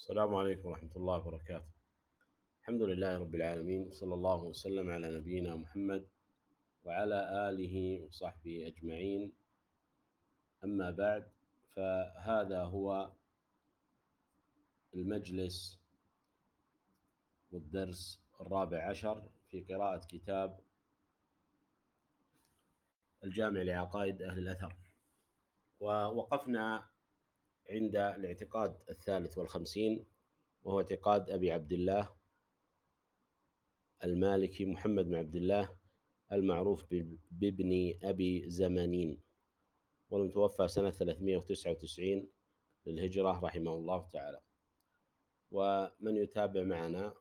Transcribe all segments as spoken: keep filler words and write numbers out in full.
السلام عليكم ورحمة الله وبركاته. الحمد لله رب العالمين، صلى الله وسلم على نبينا محمد وعلى آله وصحبه أجمعين. أما بعد، فهذا هو المجلس والدرس الرابع عشر في قراءة كتاب الجامع لعقائد أهل الأثر، ووقفنا عند الاعتقاد الثالث والخمسين، وهو اعتقاد أبي عبد الله المالكي محمد بن عبد الله المعروف بابن أبي زمانين، والمتوفى سنة ثلاثمائة وتسعة وتسعين للهجرة رحمه الله تعالى. ومن يتابع معنا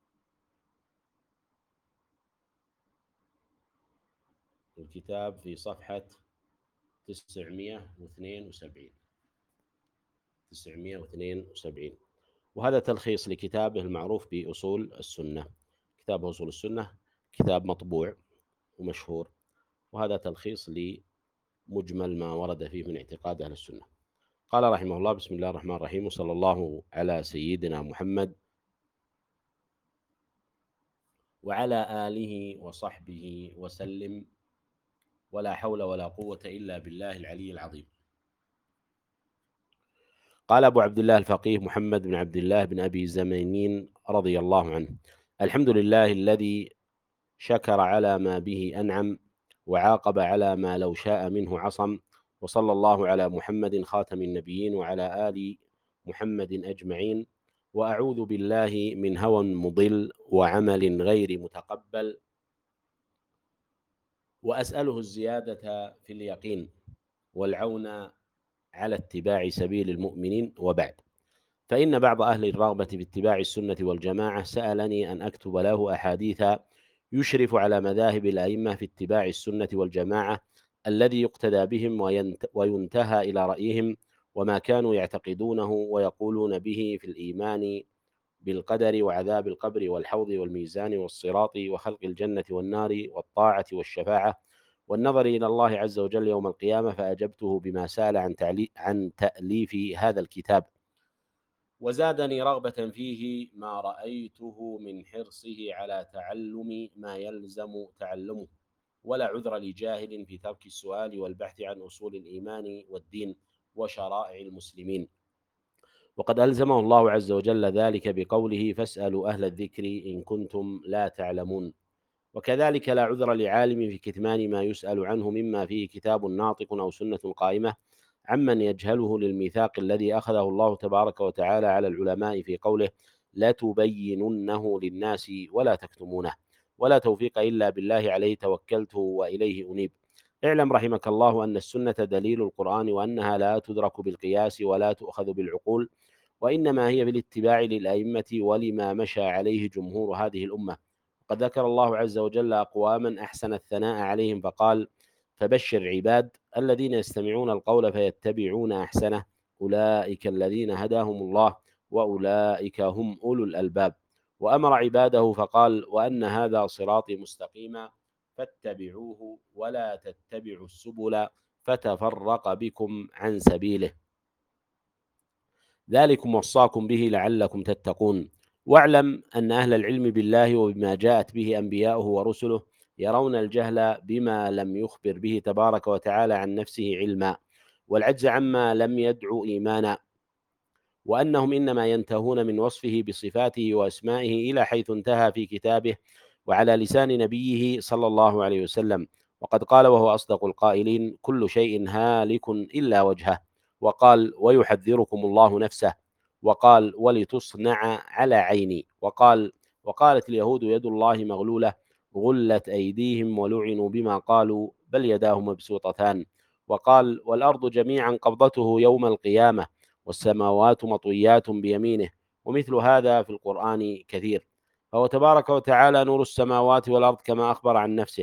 الكتاب في صفحة تسعمائة واثنين وسبعين تسعمائة واثنين وسبعين، وهذا تلخيص لكتابه المعروف بأصول السنة. كتاب أصول السنة كتاب مطبوع ومشهور، وهذا تلخيص لمجمل ما ورد فيه من اعتقاد أهل السنة. قال رحمه الله: بسم الله الرحمن الرحيم، وصلى الله على سيدنا محمد وعلى آله وصحبه وسلم، ولا حول ولا قوة إلا بالله العلي العظيم. قال أبو عبد الله الفقيه محمد بن عبد الله بن أبي زمانين رضي الله عنه: الحمد لله الذي شكر على ما به أنعم، وعاقب على ما لو شاء منه عصم، وصلى الله على محمد خاتم النبيين وعلى آل محمد أجمعين، وأعوذ بالله من هوى مضل وعمل غير متقبل، وأسأله الزيادة في اليقين والعون على اتباع سبيل المؤمنين. وبعد، فإن بعض أهل الرغبة باتباع السنة والجماعة سألني أن أكتب له أحاديث يشرف على مذاهب الأئمة في اتباع السنة والجماعة الذي يقتدى بهم وينتهى إلى رأيهم وما كانوا يعتقدونه ويقولون به في الإيمان بالقدر وعذاب القبر والحوض والميزان والصراط وخلق الجنة والنار والطاعة والشفاعة والنظر إلى الله عز وجل يوم القيامة، فأجبته بما سأل عن, عن تأليف هذا الكتاب، وزادني رغبة فيه ما رأيته من حرصه على تعلم ما يلزم تعلمه، ولا عذر لجاهل في ترك السؤال والبحث عن أصول الإيمان والدين وشرائع المسلمين، وقد ألزمه الله عز وجل ذلك بقوله: فاسألوا أهل الذكر إن كنتم لا تعلمون. وكذلك لا عذر لعالم في كتمان ما يسأل عنه مما فيه كتاب ناطق أو سنة قائمة عمن يجهله للميثاق الذي أخذه الله تبارك وتعالى على العلماء في قوله: لا تبيننه للناس ولا تكتمونه، ولا توفيق إلا بالله عليه توكلت وإليه أنيب. اعلم رحمك الله أن السنة دليل القرآن، وأنها لا تدرك بالقياس ولا تؤخذ بالعقول، وإنما هي بالاتباع للأئمة ولما مشى عليه جمهور هذه الأمة. قد ذكر الله عز وجل أقواما أحسن الثناء عليهم فقال: فبشر عباد الذين يستمعون القول فيتبعون أحسنه، أولئك الذين هداهم الله وأولئك هم أولو الألباب. وأمر عباده فقال: وأن هذا صراطي مستقيما فاتبعوه ولا تتبعوا السبل فتفرق بكم عن سبيله، ذلكم وصاكم به لعلكم تتقون. واعلم أن أهل العلم بالله وبما جاءت به أنبياؤه ورسله يرون الجهل بما لم يخبر به تبارك وتعالى عن نفسه علما، والعجز عما لم يدعو إيمانا، وأنهم إنما ينتهون من وصفه بصفاته وأسمائه إلى حيث انتهى في كتابه وعلى لسان نبيه صلى الله عليه وسلم. وقد قال وهو أصدق القائلين: كل شيء هالك إلا وجهه. وقال: ويحذركم الله نفسه. وقال: ولتصنع على عيني. وقال: وقالت اليهود يد الله مغلولة غلت أيديهم ولعنوا بما قالوا بل يداه مبسوطتان. وقال: والأرض جميعا قبضته يوم القيامة والسماوات مطويات بيمينه. ومثل هذا في القرآن كثير. فهو تبارك وتعالى نور السماوات والأرض كما أخبر عن نفسه،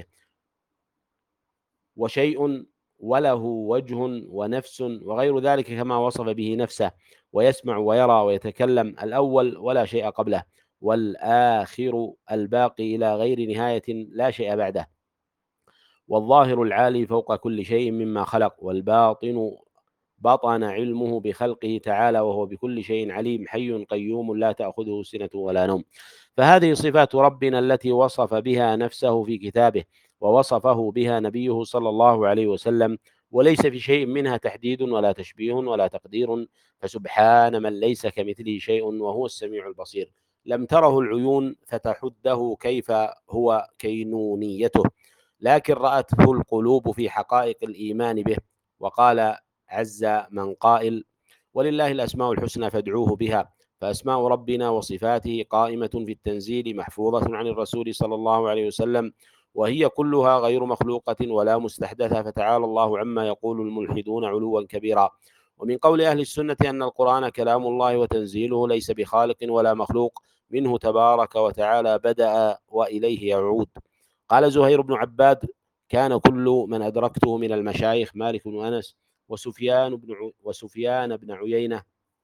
وشيء وله وجه ونفس وغير ذلك كما وصف به نفسه، ويسمع ويرى ويتكلم، الأول ولا شيء قبله، والآخر الباقي إلى غير نهاية لا شيء بعده، والظاهر العالي فوق كل شيء مما خلق، والباطن بطن علمه بخلقه تعالى، وهو بكل شيء عليم، حي قيوم لا تأخذه سنة ولا نوم. فهذه صفات ربنا التي وصف بها نفسه في كتابه، ووصفه بها نبيه صلى الله عليه وسلم، وليس في شيء منها تحديد ولا تشبيه ولا تقدير، فسبحان من ليس كمثله شيء وهو السميع البصير. لم تره العيون فتحده كيف هو كينونيته، لكن رأته القلوب في حقائق الإيمان به. وقال عز من قائل: ولله الأسماء الحسنى فادعوه بها. فأسماء ربنا وصفاته قائمة في التنزيل محفوظة عن الرسول صلى الله عليه وسلم، وهي كلها غير مخلوقة ولا مستحدثة، فتعالى الله عما يقول الملحدون علوا كبيرا. ومن قول أهل السنة أن القرآن كلام الله وتنزيله ليس بخالق ولا مخلوق، منه تبارك وتعالى بدأ وإليه يعود. قال زهير بن عباد: كان كل من أدركته من المشايخ مالك بن أنس وسفيان بن وسفيان بن عيينة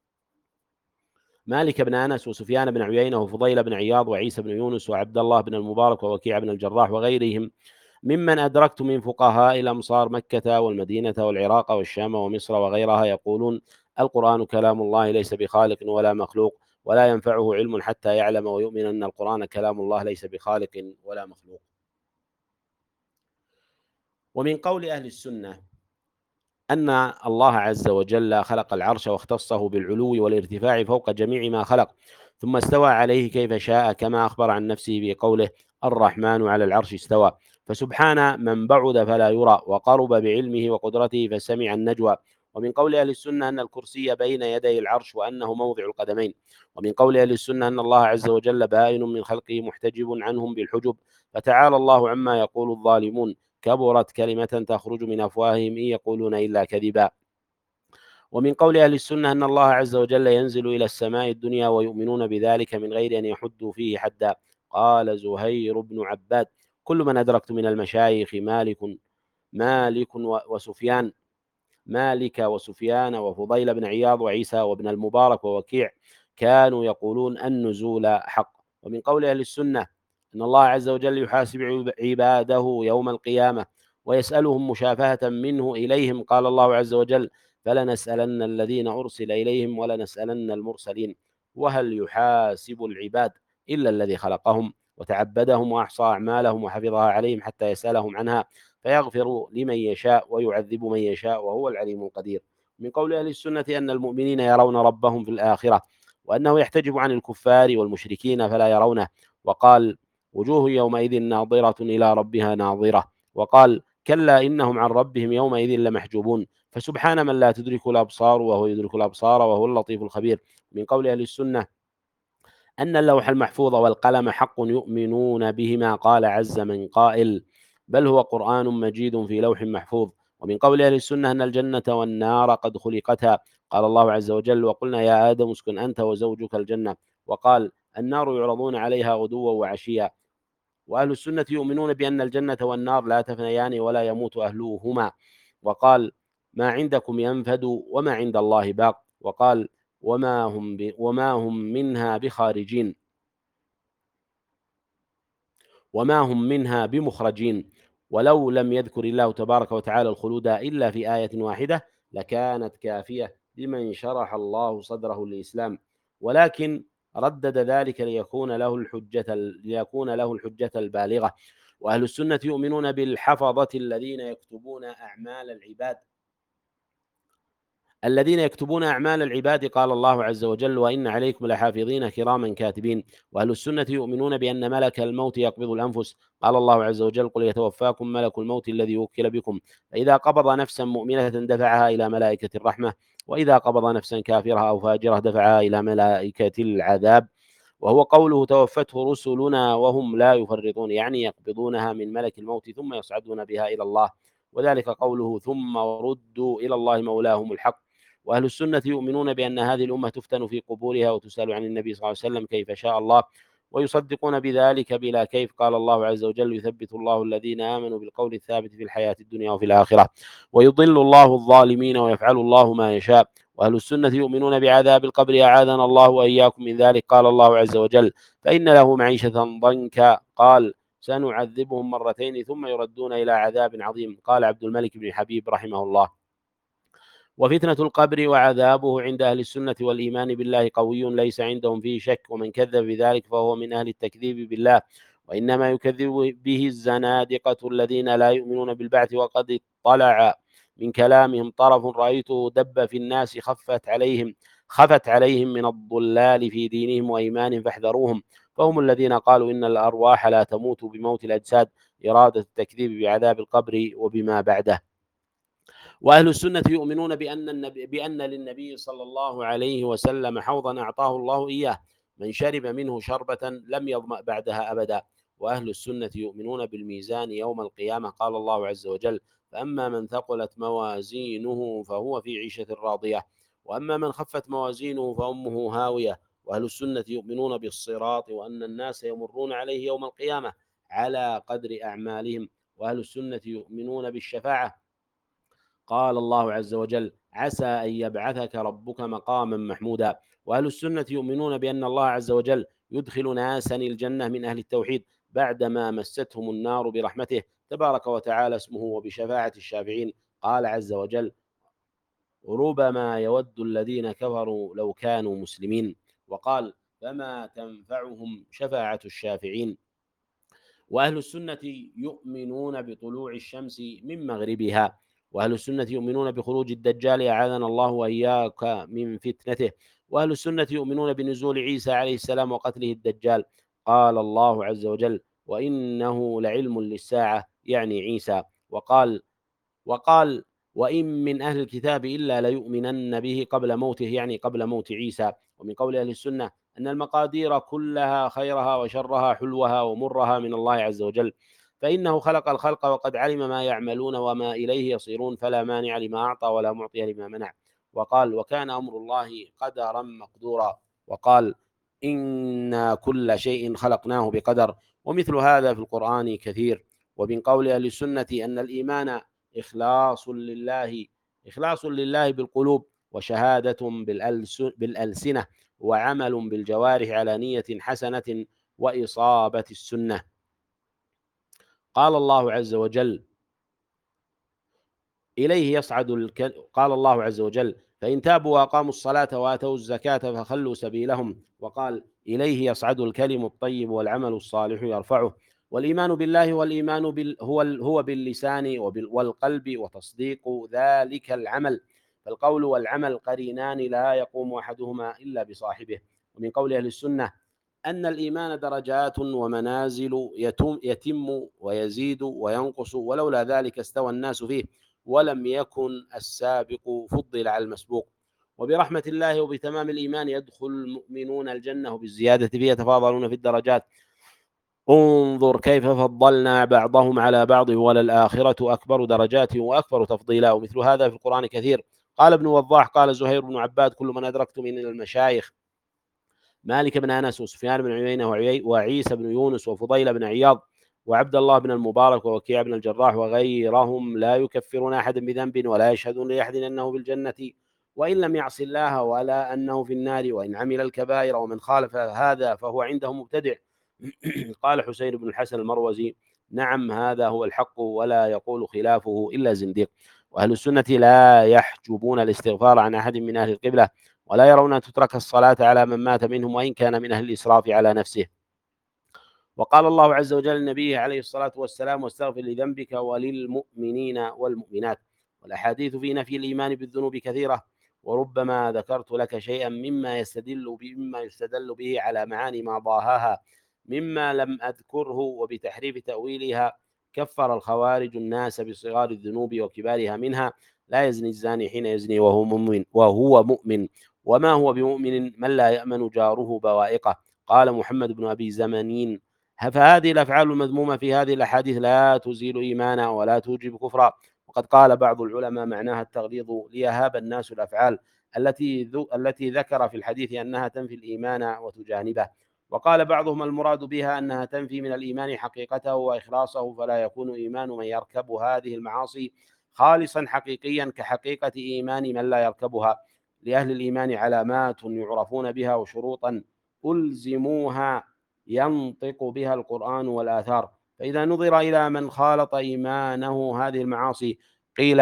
مالك بن أنس وسفيان بن عيينة وفضيل بن عياض وعيسى بن يونس وعبد الله بن المبارك ووكيع بن الجراح وغيرهم ممن أدركت من فقهاء الأمصار مكة والمدينة والعراق والشام ومصر وغيرها يقولون: القرآن كلام الله ليس بخالق ولا مخلوق، ولا ينفعه علم حتى يعلم ويؤمن أن القرآن كلام الله ليس بخالق ولا مخلوق. ومن قول أهل السنة أن الله عز وجل خلق العرش واختصه بالعلو والارتفاع فوق جميع ما خلق، ثم استوى عليه كيف شاء، كما أخبر عن نفسه بقوله: الرحمن على العرش استوى. فسبحان من بعد فلا يرى، وقرب بعلمه وقدرته فسمع النجوى. ومن قول أهل السنة أن الكرسي بين يدي العرش وأنه موضع القدمين. ومن قول أهل السنة أن الله عز وجل بائن من خلقه محتجب عنهم بالحجب، فتعالى الله عما يقول الظالمون، كبرت كلمة تخرج من أفواههم إن يقولون إلا كذبا. ومن قول أهل السنة أن الله عز وجل ينزل إلى السماء الدنيا ويؤمنون بذلك من غير أن يحدوا فيه حدا. قال زهير بن عباد: كل من أدركت من المشايخ مالك مالك وسفيان مالك وسفيان وفضيل بن عياض وعيسى وابن المبارك ووكيع كانوا يقولون النزول حق. ومن قول أهل السنة أن الله عز وجل يحاسب عباده يوم القيامة ويسألهم مشافهة منه إليهم. قال الله عز وجل: فلنسألن الذين أرسل إليهم ولنسألن المرسلين. وهل يحاسب العباد إلا الذي خلقهم وتعبدهم وأحصى أعمالهم وحفظها عليهم حتى يسألهم عنها، فيغفر لمن يشاء ويعذب من يشاء وهو العليم القدير. من قول أهل السنة أن المؤمنين يرون ربهم في الآخرة، وأنه يحتجب عن الكفار والمشركين فلا يرونه. وقال: وجوه يومئذ ناظرة إلى ربها ناظرة. وقال: كلا إنهم عن ربهم يومئذ لمحجوبون. فسبحان من لا تدرك الأبصار وهو يدرك الأبصار وهو اللطيف الخبير. من قول أهل السنة أن اللوح المحفوظ والقلم حق يؤمنون بهما. قال عز من قائل: بل هو قرآن مجيد في لوح محفوظ. ومن قول أهل السنة أن الجنة والنار قد خلقتا. قال الله عز وجل: وقلنا يا آدم اسكن أنت وزوجك الجنة. وقال: النار يعرضون عليها غدوا وعشيا. وأهل السنة يؤمنون بأن الجنة والنار لا تفنيان ولا يموت أهلهما. وقال: ما عندكم ينفد وما عند الله باق. وقال: وما هم, ب... وما هم منها بخارجين وما هم منها بمخرجين. ولو لم يذكر الله تبارك وتعالى الخلود إلا في آية واحدة لكانت كافية لمن شرح الله صدره للإسلام، ولكن ردد ذلك ليكون له الحجة ليكون له الحجة البالغة. وأهل السنة يؤمنون بالحفظة الذين يكتبون أعمال العباد الذين يكتبون أعمال العباد. قال الله عز وجل: وإن عليكم لحافظين كراما كاتبين. وأهل السنة يؤمنون بأن ملك الموت يقبض الأنفس. قال الله عز وجل: قل يتوفاكم ملك الموت الذي وكل بكم، فإذا قبض نفسا مؤمنة دفعها إلى ملائكة الرحمة، وإذا قبض نفسا كافرة أو فاجرة دفعها إلى ملائكة العذاب. وهو قوله: توفته رسلنا وهم لا يفرطون، يعني يقبضونها من ملك الموت ثم يصعدون بها إلى الله. وذلك قوله: ثم ردوا إلى الله مولاهم الحق. وأهل السنة يؤمنون بأن هذه الأمة تفتن في قبورها وتسأل عن النبي صلى الله عليه وسلم كيف شاء الله، ويصدقون بذلك بلا كيف. قال الله عز وجل: يثبت الله الذين آمنوا بالقول الثابت في الحياة الدنيا وفي الآخرة، ويضل الله الظالمين ويفعل الله ما يشاء. وأهل السنة يؤمنون بعذاب القبر، أعاذنا الله وإياكم من ذلك. قال الله عز وجل: فإن له معيشة ضنكا. قال: سنعذبهم مرتين ثم يردون إلى عذاب عظيم. قال عبد الملك بن حبيب رحمه الله: وفتنة القبر وعذابه عند أهل السنة والإيمان بالله قوي ليس عندهم فيه شك، ومن كذب بذلك فهو من أهل التكذيب بالله، وإنما يكذب به الزنادقة الذين لا يؤمنون بالبعث. وقد اطلع من كلامهم طرف رأيته دب في الناس خفت عليهم خفت عليهم من الضلال في دينهم وإيمانهم فاحذروهم، فهم الذين قالوا إن الأرواح لا تموت بموت الأجساد، إرادة التكذيب بعذاب القبر وبما بعده. وأهل السنة يؤمنون بأن, النبي بأن للنبي صلى الله عليه وسلم حوضا أعطاه الله إياه، من شرب منه شربة لم يظمأ بعدها أبدا. وأهل السنة يؤمنون بالميزان يوم القيامة، قال الله عز وجل: فأما من ثقلت موازينه فهو في عيشة راضية، وأما من خفت موازينه فأمه هاوية. وأهل السنة يؤمنون بالصراط، وأن الناس يمرون عليه يوم القيامة على قدر أعمالهم. وأهل السنة يؤمنون بالشفاعة، قال الله عز وجل: عسى أن يبعثك ربك مقاما محمودا. وأهل السنة يؤمنون بأن الله عز وجل يدخل ناسا الجنة من أهل التوحيد بعدما مستهم النار برحمته تبارك وتعالى اسمه وبشفاعة الشافعين. قال عز وجل: ربما يود الذين كفروا لو كانوا مسلمين. وقال: فما تنفعهم شفاعة الشافعين. وأهل السنة يؤمنون بطلوع الشمس من مغربها. وأهل السنة يؤمنون بخروج الدجال أعاذنا الله وإياك من فتنته. وأهل السنة يؤمنون بنزول عيسى عليه السلام وقتله الدجال. قال الله عز وجل: وإنه لعلم للساعة، يعني عيسى. وقال وقال وإن من أهل الكتاب إلا ليؤمنن به قبل موته، يعني قبل موت عيسى. ومن قول أهل السنة أن المقادير كلها خيرها وشرها حلوها ومرها من الله عز وجل، فإنه خلق الخلق وقد علم ما يعملون وما إليه يصيرون، فلا مانع لما أعطى ولا معطي لما منع. وقال: وكان أمر الله قدرا مقدورا. وقال: إنا كل شيء خلقناه بقدر. ومثل هذا في القرآن كثير. ومن قول أهل السنة أن الإيمان إخلاص لله إخلاص لله بالقلوب، وشهادة بالألسنة، وعمل بالجوارح على نية حسنة، وإصابة السنة. قال الله عز وجل: إليه يصعد الك... قال الله عز وجل: فإن تابوا وأقاموا الصلاة وآتوا الزكاة فخلوا سبيلهم. وقال: إليه يصعد الكلم الطيب والعمل الصالح يرفعه. والإيمان بالله والإيمان بال... هو هو باللسان وبال... والقلب وتصديق ذلك العمل، فالقول والعمل قرينان لا يقوم أحدهما إلا بصاحبه. ومن قول أهل السنة أن الإيمان درجات ومنازل يتم, يتم ويزيد وينقص، ولولا ذلك استوى الناس فيه، ولم يكن السابق فضل على المسبوق. وبرحمة الله وبتمام الإيمان يدخل المؤمنون الجنة، بالزيادة فيه يتفاضلون في الدرجات. انظر كيف فضلنا بعضهم على بعض، وللآخرة أكبر درجات وأكبر تفضيلا. ومثل هذا في القرآن كثير. قال ابن وضاح: قال زهير بن عباد: كل من أدركت من المشايخ مالك بن أنس وسفيان بن عيينة وعيسى بن يونس وفضيل بن عياض وعبد الله بن المبارك ووكيع بن الجراح وغيرهم لا يكفرون أحدا بذنب ولا يشهدون لأحد أنه بالجنة وإن لم يعص الله ولا أنه في النار وإن عمل الكبائر، ومن خالف هذا فهو عنده مبتدع. قال حسين بن الحسن المروزي: نعم، هذا هو الحق، ولا يقول خلافه إلا زنديق. وأهل السنة لا يحجبون الاستغفار عن أحد من أهل القبلة، ولا يرون أن تترك الصلاة على من مات منهم وإن كان من أهل الإسراف على نفسه. وقال الله عز وجل لنبيه عليه الصلاة والسلام: واستغفر لذنبك وللمؤمنين والمؤمنات. والأحاديث في نفي الإيمان بالذنوب كثيرة، وربما ذكرت لك شيئا مما يستدل مما يستدل به على معاني ما ضاهاها مما لم أذكره، وبتحريف تأويلها كفر الخوارج الناس بصغار الذنوب وكبارها منها: لا يزني الزاني حين يزني وهو مؤمن وهو مؤمن وما هو بمؤمن من لا يأمن جاره بوائقه. قال محمد بن أبي زمانين: فهذه الأفعال المذمومة في هذه الأحاديث لا تزيل إيمانا ولا توجب كفرا. وقد قال بعض العلماء معناها التغليظ ليهاب الناس الأفعال التي التي ذكر في الحديث أنها تنفي الإيمان وتجانبه. وقال بعضهم المراد بها أنها تنفي من الإيمان حقيقته وإخلاصه، فلا يكون إيمان من يركب هذه المعاصي خالصا حقيقيا كحقيقة إيمان من لا يركبها. لأهل الإيمان علامات يعرفون بها وشروطا ألزموها ينطق بها القرآن والآثار، فإذا نظر إلى من خالط إيمانه هذه المعاصي قيل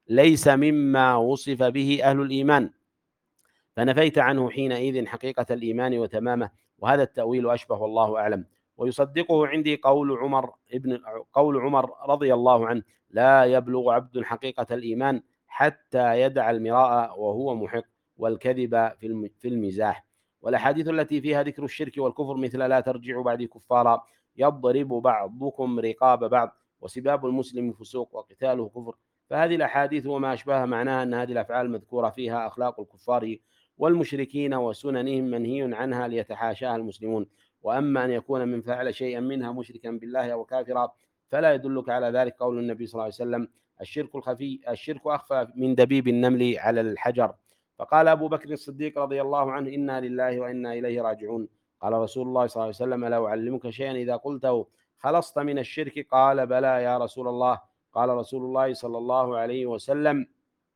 ليس مما وصف به أهل الإيمان، فنفيت عنه حينئذ حقيقة الإيمان وتمامه، وهذا التأويل أشبه والله أعلم. ويصدقه عندي قول عمر ابن قول عمر رضي الله عنه: لا يبلغ عبد حقيقة الإيمان حتى يدع المراء وهو محق، والكذب في المزاح. والأحاديث التي فيها ذكر الشرك والكفر مثل لا ترجعوا بعدي كفارا، يضرب بعضكم رقاب بعض، وسباب المسلم فسوق، وقتاله كفر، فهذه الأحاديث وما أشبهها معناها أن هذه الأفعال المذكورة فيها أخلاق الكفار والمشركين وسننهم منهي عنها ليتحاشاها المسلمون. وأما أن يكون من فعل شيئا منها مشركا بالله أو كافرا فلا يدلك على ذلك قول النبي صلى الله عليه وسلم: الشرك الخفي الشرك أخفى من دبيب النمل على الحجر. فقال أبو بكر الصديق رضي الله عنه: إنا لله وإنا إليه راجعون. قال رسول الله صلى الله عليه وسلم: ألا أعلمك شيئا إذا قلته خلصت من الشرك؟ قال: بلى يا رسول الله. قال رسول الله صلى الله عليه وسلم: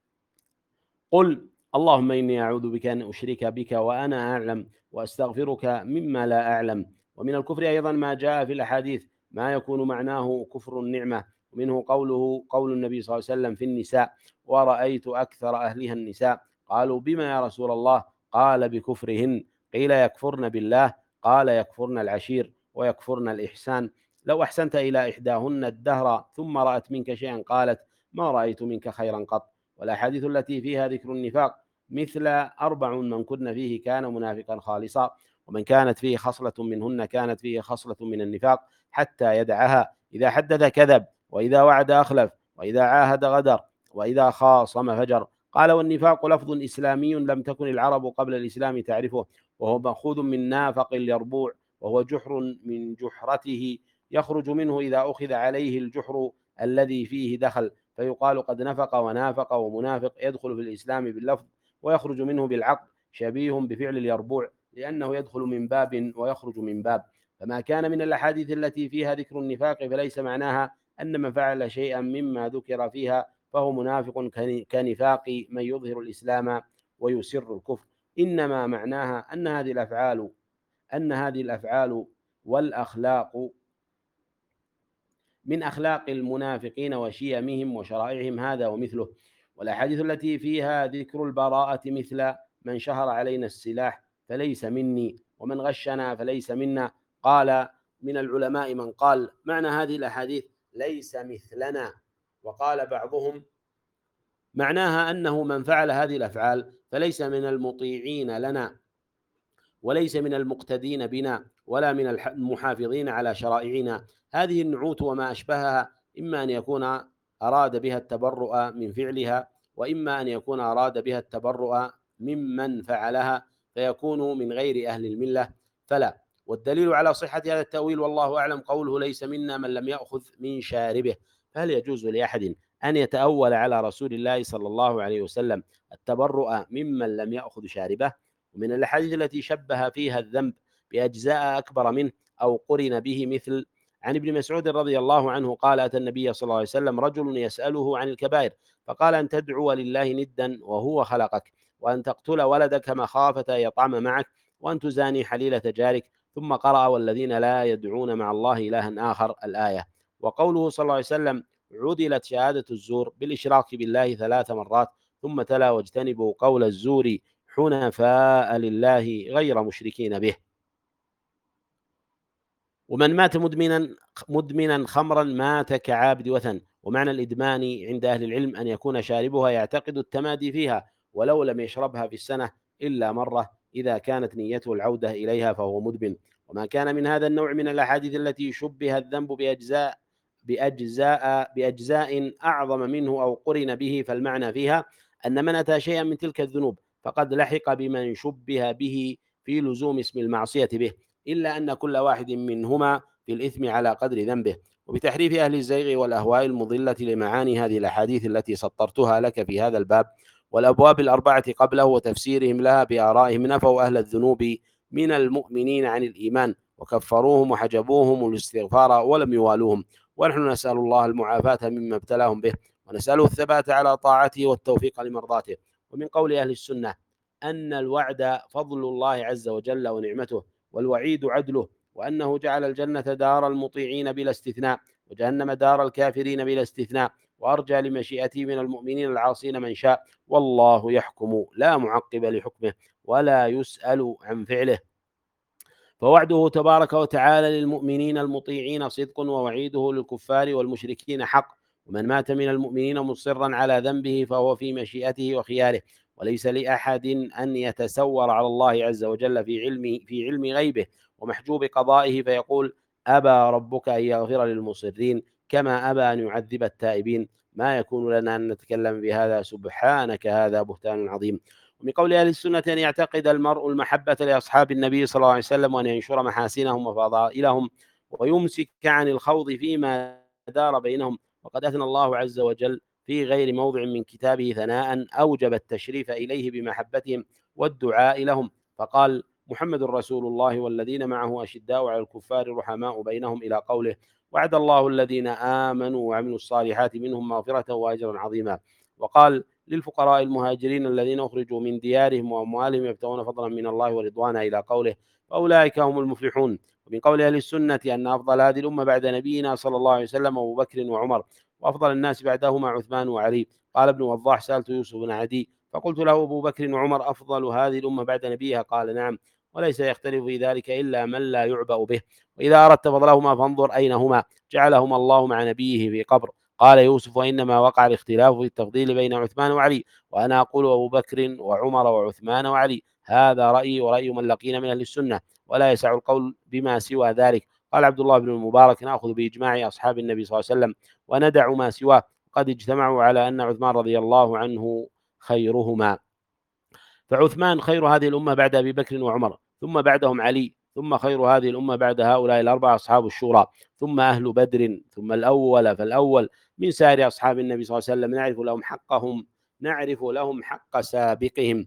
قل اللهم إني أعوذ بك أن أشرك بك وأنا أعلم، وأستغفرك مما لا أعلم. ومن الكفر أيضا ما جاء في الأحاديث ما يكون معناه كفر النعمة، ومنه قوله قول النبي صلى الله عليه وسلم في النساء: ورأيت أكثر أهلها النساء. قالوا: بما يا رسول الله؟ قال: بكفرهن. قيل: يكفرن بالله؟ قال: يكفرن العشير ويكفرن الإحسان. لو أحسنت إلى إحداهن الدهر ثم رأت منك شيئا قالت: ما رأيت منك خيرا قط. والأحاديث التي فيها ذكر النفاق مثل أربع من كن فيه كان منافقا خالصا، ومن كانت فيه خصلة منهن كانت فيه خصلة من النفاق حتى يدعها: إذا حدث كذب، وإذا وعد أخلف، وإذا عاهد غدر، وإذا خاصم فجر. قال: والنفاق لفظ إسلامي لم تكن العرب قبل الإسلام تعرفه، وهو مأخوذ من نافق اليربوع، وهو جحر من جحرته يخرج منه إذا أخذ عليه الجحر الذي فيه دخل، فيقال قد نفق ونافق ومنافق، يدخل في الإسلام باللفظ ويخرج منه بالعقد، شبيه بفعل اليربوع لأنه يدخل من باب ويخرج من باب. فما كان من الأحاديث التي فيها ذكر النفاق فليس معناها أن من فعل شيئا مما ذكر فيها فهو منافق كنفاق من يظهر الإسلام ويسر الكفر، إنما معناها أن هذه الأفعال أن هذه الأفعال والأخلاق من أخلاق المنافقين وشيمهم وشرائعهم هذا ومثله. والأحاديث التي فيها ذكر البراءة مثل: من شهر علينا السلاح فليس مني، ومن غشنا فليس منا. قال من العلماء من قال معنى هذه الأحاديث ليس مثلنا، وقال بعضهم معناها أنه من فعل هذه الأفعال فليس من المطيعين لنا، وليس من المقتدين بنا، ولا من المحافظين على شرائعنا. هذه النعوت وما أشبهها إما أن يكون أراد بها التبرؤ من فعلها، وإما أن يكون أراد بها التبرؤ ممن فعلها فيكون من غير أهل الملة، فلا. والدليل على صحة هذا التأويل والله أعلم قوله: ليس منا من لم يأخذ من شاربه. فهل يجوز لأحد أن يتأول على رسول الله صلى الله عليه وسلم التبرؤ ممن لم يأخذ شاربه؟ ومن الأحاديث التي شبه فيها الذنب بأجزاء أكبر منه أو قرن به مثل عن ابن مسعود رضي الله عنه قال: أتى النبي صلى الله عليه وسلم رجل يسأله عن الكبائر، فقال: أن تدعو لله ندا وهو خلقك، وأن تقتل ولدك مخافة يطعم معك، وأن تزاني حليلة جارك. ثم قرأ: والذين لا يدعون مع الله إلها آخر، الآية. وقوله صلى الله عليه وسلم: عدلت شهادة الزور بالإشراك بالله ثلاث مرات، ثم تلا: واجتنبوا قول الزور حنفاء لله غير مشركين به. ومن مات مدمنا مدمنا خمرا مات كعابد وثن. ومعنى الإدمان عند أهل العلم أن يكون شاربها يعتقد التمادي فيها ولو لم يشربها في السنة إلا مرة، إذا كانت نيته العودة إليها فهو مدمن. وما كان من هذا النوع من الأحاديث التي شبه الذنب بأجزاء بأجزاء بأجزاء أعظم منه أو قرن به، فالمعنى فيها أن من أتى شيئا من تلك الذنوب فقد لحق بمن شبه به في لزوم اسم المعصية به، إلا أن كل واحد منهما في الإثم على قدر ذنبه. وبتحريف أهل الزيغ والأهواء المضلة لمعاني هذه الأحاديث التي سطرتها لك في هذا الباب والأبواب الأربعة قبله وتفسيرهم لها بآرائهم، نفوا أهل الذنوب من المؤمنين عن الإيمان وكفروهم وحجبوهم الاستغفار ولم يوالوهم. ونحن نسأل الله المعافاة مما ابتلاهم به، ونسأله الثبات على طاعته والتوفيق لمرضاته. ومن قول أهل السنة أن الوعد فضل الله عز وجل ونعمته، والوعيد عدله، وأنه جعل الجنة دار المطيعين بلا استثناء، وجهنم دار الكافرين بلا استثناء، وأرجى لمشيئته من المؤمنين العاصين من شاء، والله يحكم لا معقب لحكمه ولا يسأل عن فعله. فوعده تبارك وتعالى للمؤمنين المطيعين صدق، ووعيده للكفار والمشركين حق. ومن مات من المؤمنين مصرا على ذنبه فهو في مشيئته وخياره، وليس لأحد أن يتسور على الله عز وجل في علم في علم غيبه ومحجوب قضائه فيقول أبى ربك أن يغفر للمصرين كما أبى أن يعذب التائبين. ما يكون لنا أن نتكلم بهذا، سبحانك هذا بهتان عظيم. ومن قول أهل السنة أن يعتقد المرء المحبة لأصحاب النبي صلى الله عليه وسلم، وأن ينشر محاسنهم وفضائلهم ويمسك عن الخوض فيما دار بينهم. وقد أثنى الله عز وجل في غير موضع من كتابه ثناء أوجب التشريف إليه بمحبتهم والدعاء لهم، فقال محمد رسول الله والذين معه أشداء على الكفار رحماء بينهم، إلى قوله وعد الله الذين آمنوا وعملوا الصالحات منهم مغفرة وأجرا عظيما. وقال للفقراء المهاجرين الذين أخرجوا من ديارهم وأموالهم يبتغون فضلا من الله ورضوانا، إلى قوله فأولئك هم المفلحون. ومن قول أهل السنة أن أفضل هذه الأمة بعد نبينا صلى الله عليه وسلم أبو بكر وعمر، وأفضل الناس بعدهما عثمان وعلي. قال ابن وضاح سألت يوسف بن عدي فقلت له أبو بكر وعمر أفضل هذه الأمة بعد نبيها؟ قال نعم، وليس يختلف في ذلك إلا من لا يعبأ به. وإذا أردت فضلهما فانظر أين هما، جعلهما الله مع نبيه في قبر. قال يوسف وإنما وقع الاختلاف في التفضيل بين عثمان وعلي، وأنا أقول أبو بكر وعمر وعثمان وعلي. هذا رأيي ورأي من لقينا من أهل السنة، ولا يسع القول بما سوى ذلك. قال عبد الله بن المبارك نأخذ بإجماع أصحاب النبي صلى الله عليه وسلم وندع ما سواه، قد اجتمعوا على أن عثمان رضي الله عنه خيرهما. فعثمان خير هذه الأمة بعد أبي بكر وعمر، ثم بعدهم علي، ثم خير هذه الأمة بعد هؤلاء الأربعة أصحاب الشورى، ثم أهل بدر، ثم الأول فالأول من سائر أصحاب النبي صلى الله عليه وسلم، نعرف لهم حقهم نعرف لهم حق سابقهم.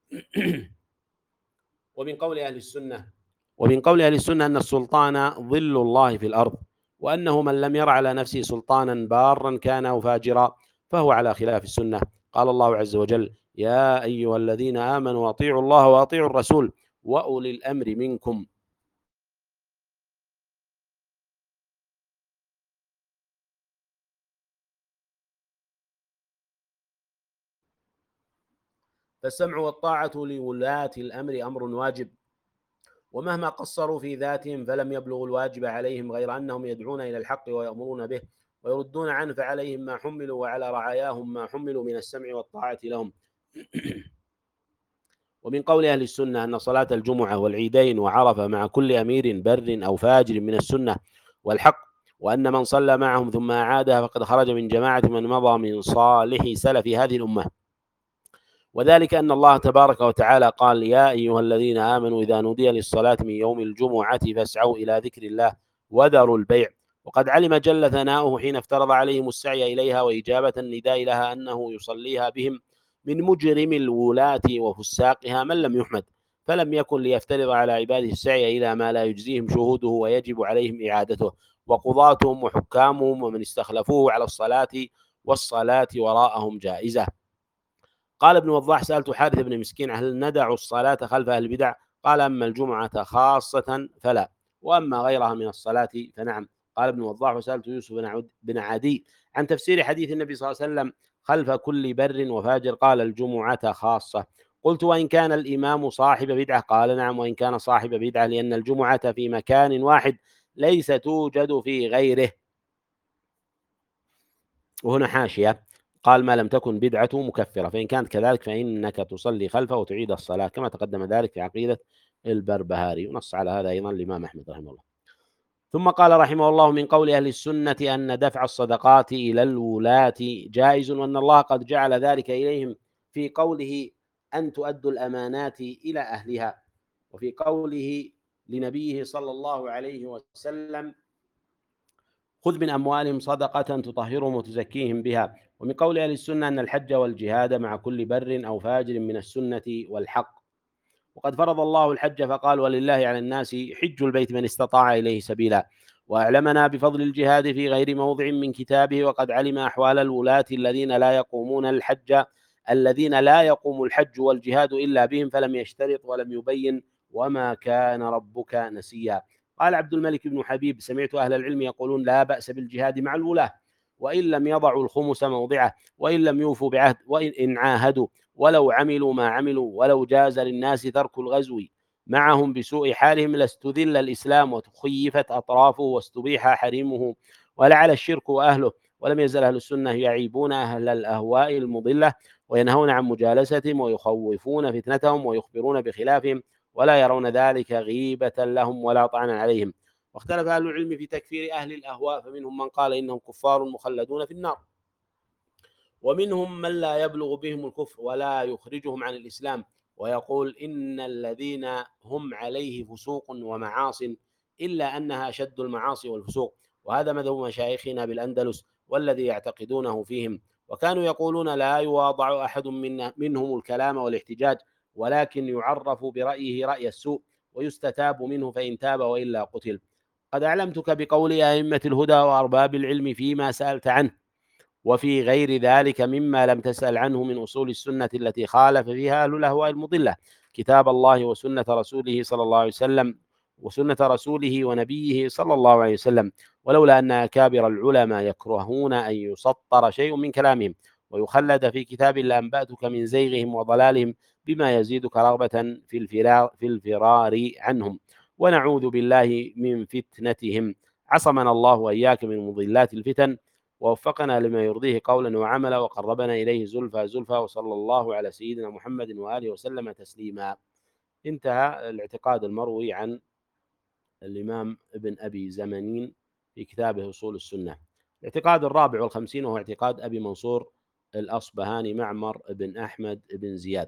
ومن قول أهل السنة ومن قول أهل السنة أن السلطان ظل الله في الأرض، وأنه من لم ير على نفسه سلطانا بارا كان أو فاجرا فهو على خلاف السنة. قال الله عز وجل يا أيها الذين آمنوا أطيعوا الله وأطيعوا الرسول وأولي الأمر منكم. فالسمع والطاعة لولاة الأمر أمر واجب، ومهما قصروا في ذاتهم فلم يبلغوا الواجب عليهم، غير أنهم يدعون إلى الحق ويأمرون به ويردون عنه، فعليهم ما حملوا وعلى رعاياهم ما حملوا من السمع والطاعة لهم. ومن قول أهل السنة أن صلاة الجمعة والعيدين وعرفة مع كل أمير بر أو فاجر من السنة والحق، وأن من صلى معهم ثم أعادها فقد خرج من جماعة من مضى من صالح سلف هذه الأمة. وذلك أن الله تبارك وتعالى قال يا أيها الذين آمنوا إذا نودي للصلاة من يوم الجمعة فاسعوا إلى ذكر الله وذروا البيع. وقد علم جل ثناؤه حين افترض عليهم السعي إليها وإجابة النداء لها أنه يصليها بهم من مجرم الولاة وفساقها من لم يحمد، فلم يكن ليفترض على عباده السعي إلى ما لا يجزيهم شهوده ويجب عليهم إعادته، وقضاتهم وحكامهم ومن استخلفوه على الصلاة والصلاة وراءهم جائزة. قال ابن وضاح سألت حارث بن مسكين هل ندع الصلاة خلف أهل البدع؟ قال أما الجمعة خاصة فلا، وأما غيرها من الصلاة فنعم. قال ابن وضاح وسألت يوسف بن عدي عن تفسير حديث النبي صلى الله عليه وسلم خلف كل بر وفاجر، قال الجمعة خاصة. قلت وإن كان الإمام صاحب بدعة؟ قال نعم وإن كان صاحب بدعة، لأن الجمعة في مكان واحد ليس توجد في غيره. وهنا حاشية قال ما لم تكن بدعته مكفرة، فإن كانت كذلك فإنك تصلي خلفه وتعيد الصلاة، كما تقدم ذلك في عقيدة البربهاري، ونص على هذا أيضا الإمام أحمد رحمه الله. ثم قال رحمه الله من قول أهل السنة أن دفع الصدقات إلى الولاة جائز، وأن الله قد جعل ذلك إليهم في قوله أن تؤدوا الأمانات إلى أهلها، وفي قوله لنبيه صلى الله عليه وسلم خذ من أموالهم صدقة تطهرهم وتزكيهم بها. ومن قول أهل السنة أن الحج والجهاد مع كل بر أو فاجر من السنة والحق. وقد فرض الله الحج فقال ولله على الناس حج البيت من استطاع إليه سبيلا، وأعلمنا بفضل الجهاد في غير موضع من كتابه، وقد علم أحوال الولاة الذين لا يقومون الحج الذين لا يقوم الحج والجهاد إلا بهم، فلم يشترط ولم يبين وما كان ربك نسيا. قال عبد الملك بن حبيب سمعت أهل العلم يقولون لا بأس بالجهاد مع الولاة، وإن لم يضعوا الخمس موضعه، وإن لم يوفوا بعهد، وإن إن عاهدوا، ولو عملوا ما عملوا، ولو جاز للناس ترك الغزو معهم بسوء حالهم، لاستذل الإسلام وتخيفت أطرافه واستبيح حريمه ولعل الشرك وأهله. ولم يزل أهل السنة يعيبون أهل الأهواء المضلة وينهون عن مجالستهم ويخوفون فتنتهم ويخبرون بخلافهم، ولا يرون ذلك غيبة لهم ولا طعنا عليهم. واختلف أهل العلم في تكفير أهل الأهواء، فمنهم من قال إنهم كفار مخلدون في النار، ومنهم من لا يبلغ بهم الكفر ولا يخرجهم عن الإسلام، ويقول إن الذين هم عليه فسوق ومعاص إلا أنها أشد المعاصي والفسوق. وهذا مذهب مشايخنا بالأندلس والذي يعتقدونه فيهم. وكانوا يقولون لا يواضع أحد من منهم الكلام والاحتجاج، ولكن يعرف برأيه رأي السوء ويستتاب منه فإن تاب وإلا قتل. قد أعلمتك بقول أئمة الهدى وأرباب العلم فيما سألت عنه وفي غير ذلك مما لم تسأل عنه من أصول السنة التي خالف فيها أهل الأهواء المضلة كتاب الله وسنة رسوله صلى الله عليه وسلم وسنة رسوله ونبيه صلى الله عليه وسلم، ولولا أن أكابر العلماء يكرهون أن يسطر شيء من كلامهم ويخلد في كتاب لأنبأتك من زيغهم وضلالهم بما يزيدك رغبة في الفرار, في الفرار عنهم، ونعوذ بالله من فتنتهم. عصمنا الله وإياك من مضلات الفتن، ووفقنا لما يرضيه قولا وعملا، وقربنا إليه زلفى زلفى، وصلى الله على سيدنا محمد وآله وسلم تسليما. انتهى الاعتقاد المروي عن الإمام ابن أبي زمنين في كتابه أصول السنة. الاعتقاد الرابع والخمسين وهو اعتقاد أبي منصور الأصبهاني معمر بن أحمد بن زياد.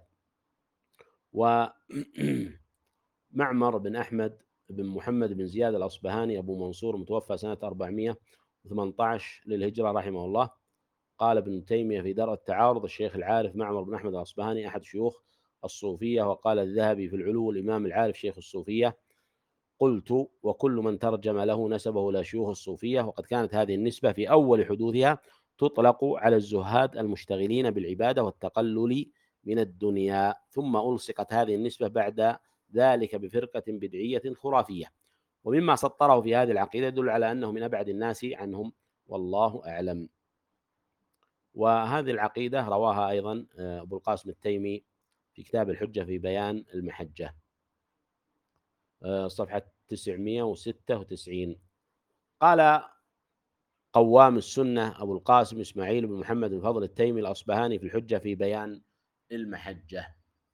ومعمر بن أحمد بن محمد بن زياد الأصبهاني أبو منصور متوفى سنة أربعمائة وثمانية عشر للهجرة رحمه الله. قال ابن تيمية في درء التعارض: الشيخ العارف معمر بن أحمد الأصبهاني أحد شيوخ الصوفية. وقال الذهبي في العلو: الإمام العارف شيخ الصوفية. قلت: وكل من ترجم له نسبه إلى شيوخ الصوفية. وقد كانت هذه النسبة في أول حدوثها تطلق على الزهاد المشتغلين بالعبادة والتقلل من الدنيا، ثم ألصقت هذه النسبة بعد ذلك بفرقة بدعية خرافية. ومما سطره في هذه العقيدة يدل على أنه من أبعد الناس عنهم، والله أعلم. وهذه العقيدة رواها أيضا أبو القاسم التيمي في كتاب الحجة في بيان المحجة، صفحة تسعمائة وستة وتسعين. قال قوام السنة أبو القاسم إسماعيل بن محمد بن فضل التيمي الأصبهاني في الحجة في بيان المحجة: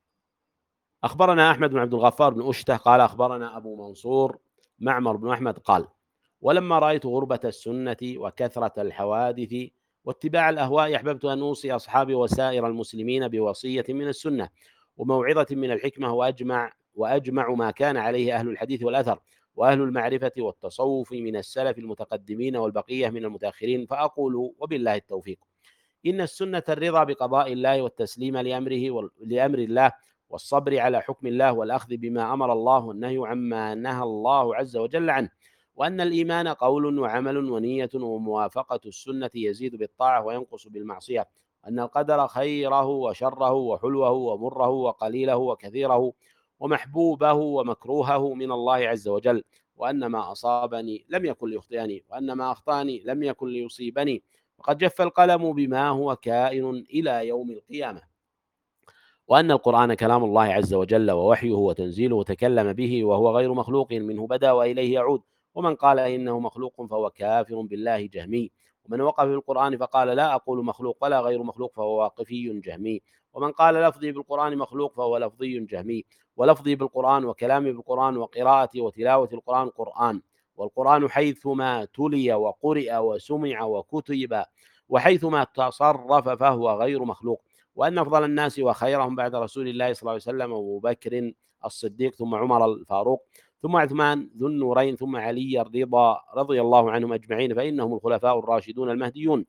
أخبرنا أحمد بن عبد الغفار بن أشته قال أخبرنا أبو منصور معمر بن أحمد قال: ولما رأيت غربة السنة وكثرة الحوادث واتباع الأهواء أحببت أن أوصي أصحابي وسائر المسلمين بوصية من السنة وموعظة من الحكمة، وأجمع وأجمع ما كان عليه أهل الحديث والأثر وأهل المعرفة والتصوف من السلف المتقدمين والبقية من المتأخرين، فأقول وبالله التوفيق: إن السنة الرضا بقضاء الله والتسليم لأمره لأمر الله والصبر على حكم الله والأخذ بما أمر الله والنهي عما نهى الله عز وجل عنه، وأن الإيمان قول وعمل ونية، وموافقة السنة يزيد بالطاعة وينقص بالمعصية، أن القدر خيره وشره وحلوه ومره وقليله وكثيره ومحبوبه ومكروهه من الله عز وجل، وأن ما أصابني لم يكن ليخطئني، وأن ما أخطأني لم يكن ليصيبني، وقد جف القلم بما هو كائن إلى يوم القيامة، وأن القرآن كلام الله عز وجل ووحيه وتنزيله وتكلم به وهو غير مخلوق، منه بدأ وإليه يعود، ومن قال إنه مخلوق فهو كافر بالله جهمي، ومن وقف في القرآن فقال لا أقول مخلوق ولا غير مخلوق فهو واقفي جهمي، ومن قال لفظي بالقرآن مخلوق فهو لفظي جهمي، ولفظي بالقرآن وكلامي بالقرآن وقراءتي وتلاوة القرآن قرآن، والقرآن حيثما تلي وقرئ وسمع وكتب وحيثما تصرف فهو غير مخلوق، وأن أفضل الناس وخيرهم بعد رسول الله صلى الله عليه وسلم أبو بكر الصديق، ثم عمر الفاروق، ثم عثمان ذو النورين، ثم علي الرضا رضي الله عنهم أجمعين، فإنهم الخلفاء الراشدون المهديون،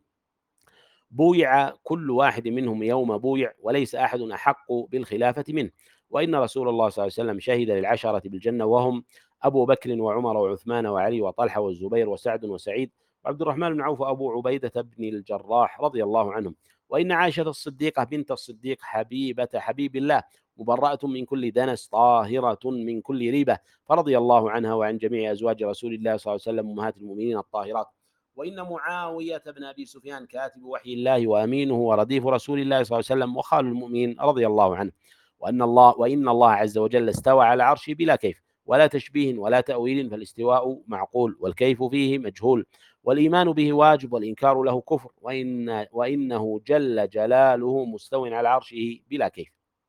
بويع كل واحد منهم يوم بويع، وليس أحد أحق بالخلافة منه، وإن رسول الله صلى الله عليه وسلم شهد للعشرة بالجنة وهم أبو بكر وعمر وعثمان وعلي وطلحة والزبير وسعد وسعيد وعبد الرحمن بن عوف وأبو عبيدة بن الجراح رضي الله عنهم، وإن عائشة الصديقة بنت الصديق حبيبة حبيب الله مبرأة من كل دنس طاهرة من كل ريبة، فرضي الله عنها وعن جميع أزواج رسول الله صلى الله عليه وسلم أمهات المؤمنين الطاهرات، وإن معاوية بن أبي سفيان كاتب وحي الله وأمينه ورديف رسول الله صلى الله عليه وسلم وخال المؤمنين رضي الله عنه، وأن الله وإن الله عز وجل استوى على عرشه بلا كيف ولا تشبيه ولا تأويل، فالاستواء معقول والكيف فيه مجهول، والإيمان به واجب والإنكار له كفر، وإن وإنه جل جلاله مستو على عرشه بلا كيف،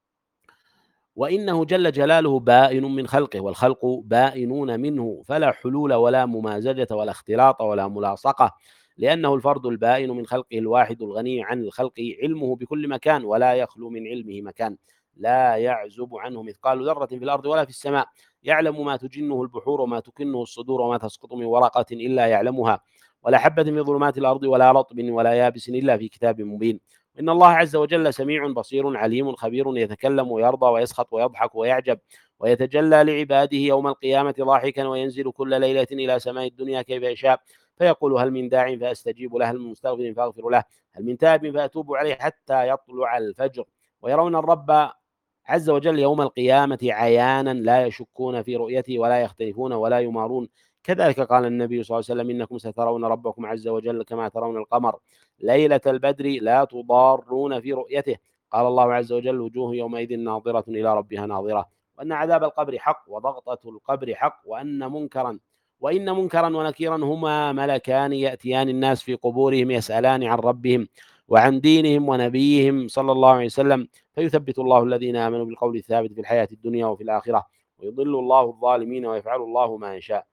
وإنه جل جلاله بائن من خلقه والخلق بائنون منه، فلا حلول ولا ممازجة ولا اختلاط ولا ملاصقة، لأنه الفرد البائن من خلقه الواحد الغني عن الخلق، علمه بكل مكان ولا يخلو من علمه مكان، لا يعزب عنه مثقال ذرة في الأرض ولا في السماء، يعلم ما تجنه البحور وما تكنه الصدور وما تسقط من ورقة إلا يعلمها، ولا حبة في ظلمات الأرض ولا رطب ولا يابس إلا في كتاب مبين. إن الله عز وجل سميع بصير عليم خبير، يتكلم ويرضى ويسخط ويضحك ويعجب، ويتجلى لعباده يوم القيامة ضاحكا، وينزل كل ليلة إلى سماء الدنيا كيف يشاء، فيقول هل من داع فأستجيب له، هل من مستغفر فأغفر له، هل من تائب فأتوب عليه حتى يطلع الفجر، ويرون الرب عز وجل يوم القيامة عيانا لا يشكون في رؤيته ولا يختلفون ولا يمارون. كذلك قال النبي صلى الله عليه وسلم إنكم سترون ربكم عز وجل كما ترون القمر ليلة البدر لا تضارون في رؤيته. قال الله عز وجل وجوه يومئذ ناظرة إلى ربها ناظرة، وأن عذاب القبر حق وضغطة القبر حق، وأن منكرا وإن منكرا ونكيرا هما ملكان يأتيان الناس في قبورهم يسألان عن ربهم وعن دينهم ونبيهم صلى الله عليه وسلم، فيثبت الله الذين آمنوا بالقول الثابت في الحياة الدنيا وفي الآخرة، ويضل الله الظالمين ويفعل الله ما يشاء.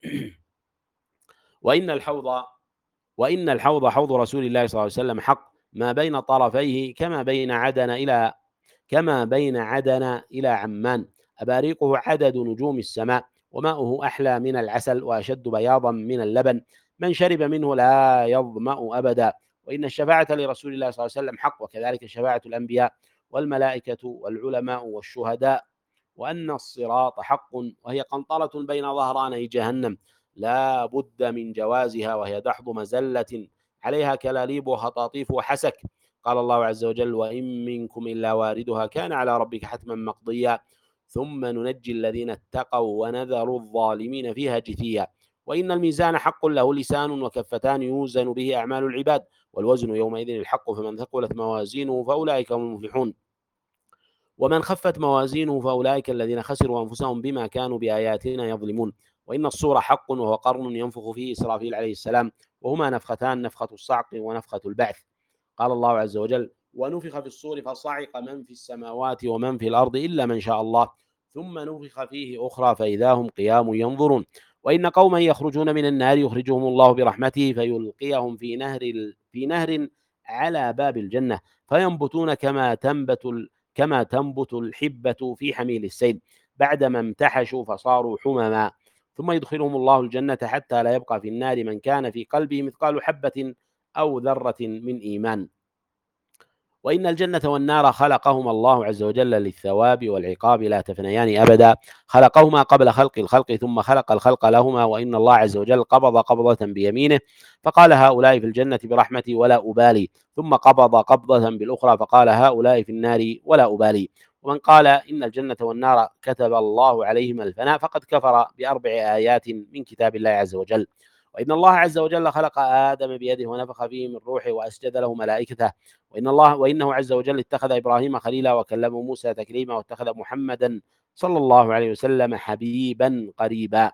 وإن الحوض وإن الحوض حوض رسول الله صلى الله عليه وسلم حق، ما بين طرفيه كما بين عدن إلى كما بين عدن إلى عمان، أباريقه عدد نجوم السماء، وماؤه أحلى من العسل وأشد بياضا من اللبن، من شرب منه لا يظمأ أبدا. وإن الشفاعة لرسول الله صلى الله عليه وسلم حق، وكذلك شفاعة الأنبياء والملائكة والعلماء والشهداء. وأن الصراط حق، وهي قنطرة بين ظهراني جهنم لا بد من جوازها، وهي دحض مزلة عليها كلاليب وخطاطيف وحسك. قال الله عز وجل وإن منكم إلا واردها كان على ربك حتما مقضيا، ثم ننجي الذين اتقوا ونذر الظالمين فيها جثيا. وإن الميزان حق له لسان وكفتان يوزن به أعمال العباد، والوزن يومئذ الحق، فمن ثقلت موازينه فأولئك هم المفلحون، ومن خفت موازينه فأولئك الذين خسروا أنفسهم بما كانوا بآياتنا يظلمون. وإن الصور حق، وهو قرن ينفخ فيه إسرافيل عليه السلام، وهما نفختان، نفخة الصعق ونفخة البعث. قال الله عز وجل ونفخ في الصور فصعق من في السماوات ومن في الأرض إلا من شاء الله، ثم نفخ فيه أخرى فإذا هم قيام ينظرون. وإن قوما يخرجون من النار يخرجهم الله برحمته فيلقيهم في نهر في نهر على باب الجنة، فينبتون كما تنبت كما تنبت الحبة في حميل السيل بعدما امتحشوا فصاروا حمما، ثم يدخلهم الله الجنة حتى لا يبقى في النار من كان في قلبه مثقال حبة أو ذرة من إيمان. وإن الجنة والنار خلقهما الله عز وجل للثواب والعقاب لا تفنيان أبدا، خلقهما قبل خلق الخلق ثم خلق الخلق لهما. وإن الله عز وجل قبض قبضة بيمينه فقال هؤلاء في الجنة برحمتي ولا أبالي، ثم قبض قبضة بالأخرى فقال هؤلاء في النار ولا أبالي. ومن قال إن الجنة والنار كتب الله عليهما الفناء فقد كفر بأربع آيات من كتاب الله عز وجل. وإن الله عز وجل خلق آدم بيده ونفخ فيه من روحه وأسجد له ملائكته. وإن الله وإنه عز وجل اتخذ إبراهيم خليلا وكلم موسى تكليما واتخذ محمدا صلى الله عليه وسلم حبيبا قريبا.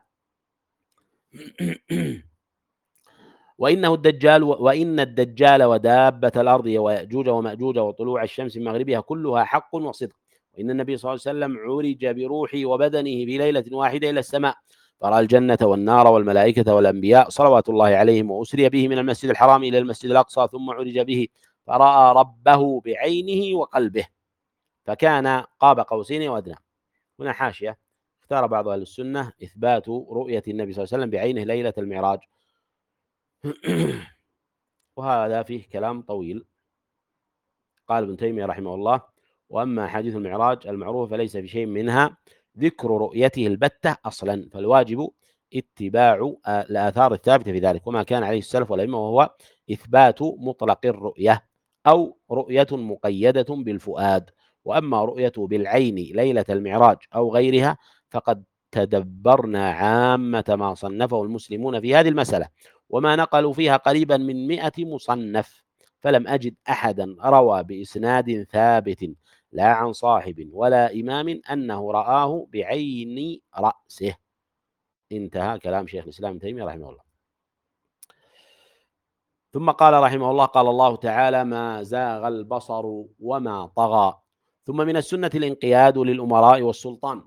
وإنه الدجال وإن الدجال ودابة الأرض ويأجوج ومأجوج وطلوع الشمس من مغربها كلها حق وصدق. وإن النبي صلى الله عليه وسلم عرج بروحه وبدنه في ليلة واحدة إلى السماء، فرأى الجنة والنار والملائكة والأنبياء صلوات الله عليهم، وأسري به من المسجد الحرام إلى المسجد الأقصى، ثم عرج به فرأى ربه بعينه وقلبه فكان قاب قوسين وأدنى. هنا حاشية: اختار بعض أهل السنة إثبات رؤية النبي صلى الله عليه وسلم بعينه ليلة المعراج. وهذا فيه كلام طويل. قال ابن تيمية رحمه الله: وأما حديث المعراج المعروف فليس في شيء منها ذكر رؤيته البتة أصلا، فالواجب اتباع الآثار الثابتة في ذلك وما كان عليه السلف والأئمة، وهو إثبات مطلق الرؤية أو رؤية مقيدة بالفؤاد. وأما رؤيته بالعين ليلة المعراج أو غيرها فقد تدبرنا عامة ما صنفه المسلمون في هذه المسألة وما نقلوا فيها قريبا من مئة مصنف، فلم أجد أحدا روى بإسناد ثابت لا عن صاحب ولا إمام أنه رآه بعين رأسه. انتهى كلام شيخ الإسلام ابن تيمية رحمه الله. ثم قال رحمه الله: قال الله تعالى: ما زاغ البصر وما طغى. ثم من السنة الانقياد للأمراء والسلطان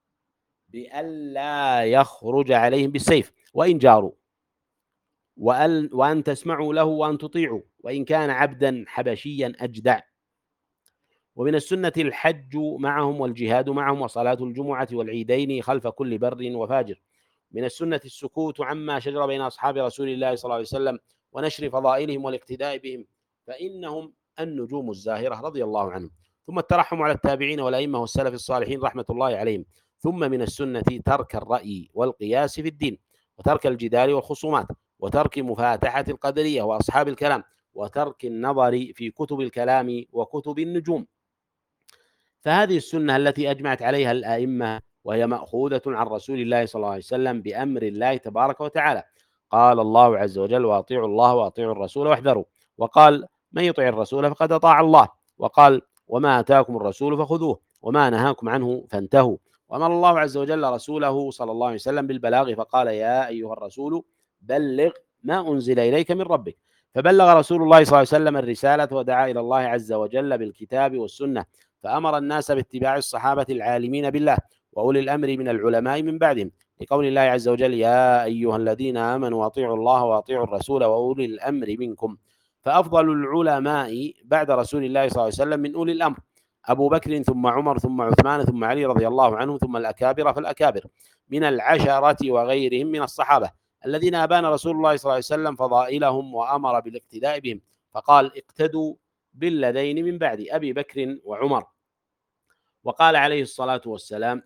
بألا يخرج عليهم بالسيف وإن جاروا، وأن, وأن تسمعوا له وأن تطيعوا وإن كان عبدا حبشيا أجدع. ومن السنة الحج معهم والجهاد معهم وصلاة الجمعة والعيدين خلف كل بر وفاجر. من السنة السكوت عما شجر بين أصحاب رسول الله صلى الله عليه وسلم ونشر فضائلهم والاقتداء بهم، فإنهم النجوم الزاهرة رضي الله عنهم. ثم الترحم على التابعين والأئمة والسلف الصالحين رحمة الله عليهم. ثم من السنة ترك الرأي والقياس في الدين، وترك الجدال والخصومات، وترك مفاتحة القدرية وأصحاب الكلام، وترك النظر في كتب الكلام وكتب النجوم. فهذه السنة التي أجمعت عليها الأئمة، وهي مأخوذة عن رسول الله صلى الله عليه وسلم بأمر الله تبارك وتعالى. قال الله عز وجل: وأطيعوا الله وأطيعوا الرسول واحذروا. وقال: من يطع الرسول فقد أطاع الله. وقال: وما أتاكم الرسول فخذوه وما نهاكم عنه فانتهوا. وأمر الله عز وجل رسوله صلى الله عليه وسلم بالبلاغ فقال: يا أيها الرسول بلغ ما أنزل إليك من ربك. فبلغ رسول الله صلى الله عليه وسلم الرسالة ودعا إلى الله عز وجل بالكتاب والسنة، فأمر الناس باتباع الصحابة العالمين بالله وأولي الأمر من العلماء من بعدهم، لقول الله عز وجل: يا أيها الذين آمنوا أطيعوا الله وأطيعوا الرسول وأولي الأمر منكم. فأفضل العلماء بعد رسول الله صلى الله عليه وسلم من أولي الأمر أبو بكر ثم عمر ثم عثمان ثم علي رضي الله عنهم، ثم الأكابر فالأكابر من العشرة وغيرهم من الصحابة الذين أبان رسول الله صلى الله عليه وسلم فضائلهم وأمر بالاقتداء بهم، فقال: اقتدوا بالذين من بعد أبي بكر وعمر. وقال عليه الصلاة والسلام: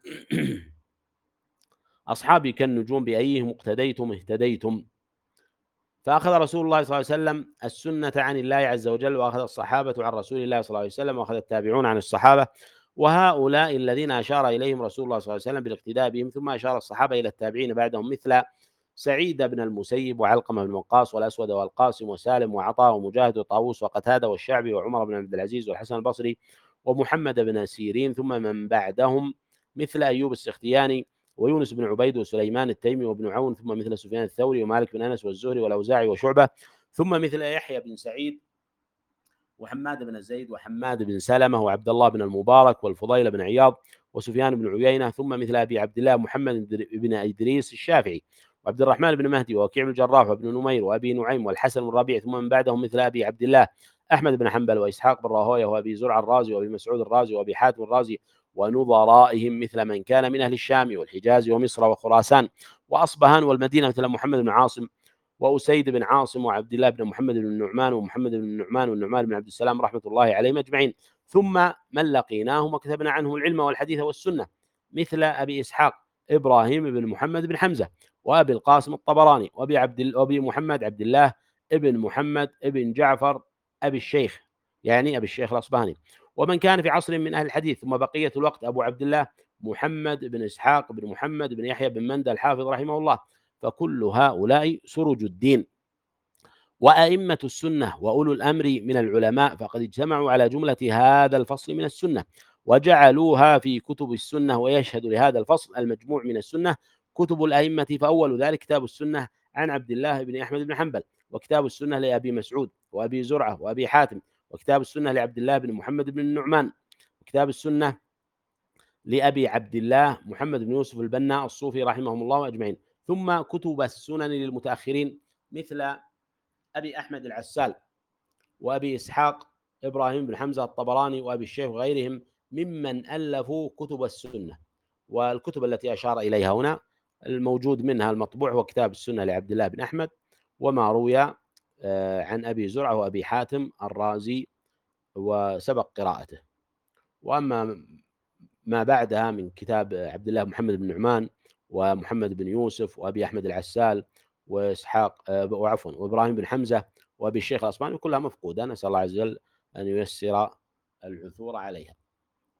أصحابي كالنجوم بأيهم اقتديتم اهتديتم. فأخذ رسول الله صلى الله عليه وسلم السنة عن الله عز وجل، وأخذ الصحابة عن رسول الله صلى الله عليه وسلم، وأخذ التابعون عن الصحابة، وهؤلاء الذين أشار إليهم رسول الله صلى الله عليه وسلم بالاقتداء بهم. ثم أشار الصحابة إلى التابعين بعدهم مثل سعيد بن المسيب وعلقمة بن وقاص والأسود والقاسم وسالم وعطاء ومجاهد وطاووس وقتادة والشعبي وعمر بن عبد العزيز والحسن البصري ومحمد بن سيرين. ثم من بعدهم مثل أيوب السختياني ويونس بن عبيد وسليمان التيمي وابن عون. ثم مثل سفيان الثوري ومالك بن أنس والزهري والأوزاعي وشعبة. ثم مثل يحيى بن سعيد وحماد بن زيد وحماد بن سلمة وعبد الله بن المبارك والفضيل بن عياض وسفيان بن عيينة. ثم مثل أبي عبد الله محمد بن إدريس الشافعي وعبد الرحمن بن مهدي ووكيع بن الجراح وابن نمير وأبي نعيم والحسن بن ربيع. ثم من بعدهم مثل أبي عبد الله أحمد بن حنبل وإسحاق بن راهويه وأبي زرع الرازي وأبي مسعود الرازي وأبي حاتم الرازي ونظرائهم مثل من كان من أهل الشام والحجاز ومصر وخراسان وأصبهان والمدينة مثل محمد بن عاصم وأسيد بن عاصم وعبد الله بن محمد بن النعمان ومحمد بن النعمان والنعمان بن عبد السلام رحمة الله عليهم أجمعين. ثم من لقيناهم وكتبنا عنه العلم والحديث والسنة مثل أبي إسحاق إبراهيم بن محمد بن حمزة وأبي القاسم الطبراني وأبي عبد وأبي محمد عبد الله ابن محمد ابن جعفر أبي الشيخ، يعني أبي الشيخ الأصبهاني، ومن كان في عصر من أهل الحديث. ثم بقية الوقت أبو عبد الله محمد بن إسحاق بن محمد بن يحيى بن مندى الحافظ رحمه الله. فكل هؤلاء سرج الدين وأئمة السنة وأولو الأمر من العلماء، فقد اجتمعوا على جملة هذا الفصل من السنة وجعلوها في كتب السنة. ويشهد لهذا الفصل المجموع من السنة كتب الأئمة، فأول ذلك كتاب السنة عن عبد الله بن أحمد بن حنبل، وكتاب السنة لأبي مسعود وأبي زرعة وأبي حاتم، وكتاب السنة لعبد الله بن محمد بن النعمان، وكتاب السنة لأبي عبد الله محمد بن يوسف البنا الصوفي رحمهم الله أجمعين. ثم كتب السنن للمتأخرين مثل أبي أحمد العسال وأبي إسحاق إبراهيم بن حمزة الطبراني وأبي الشيخ وغيرهم ممن ألفوا كتب السنة. والكتب التي أشار إليها هنا الموجود منها المطبوع هو كتاب السنة لعبد الله بن أحمد، وما روي عن أبي زرعة وأبي حاتم الرازي وسبق قراءته. وأما ما بعدها من كتاب عبد الله محمد بن نعمان ومحمد بن يوسف وأبي أحمد العسال وإسحاق وعفوا وإبراهيم بن حمزة وأبي الشيخ الأصبهاني كلها مفقودة، نسأل الله عز وجل أن ييسر العثور عليها.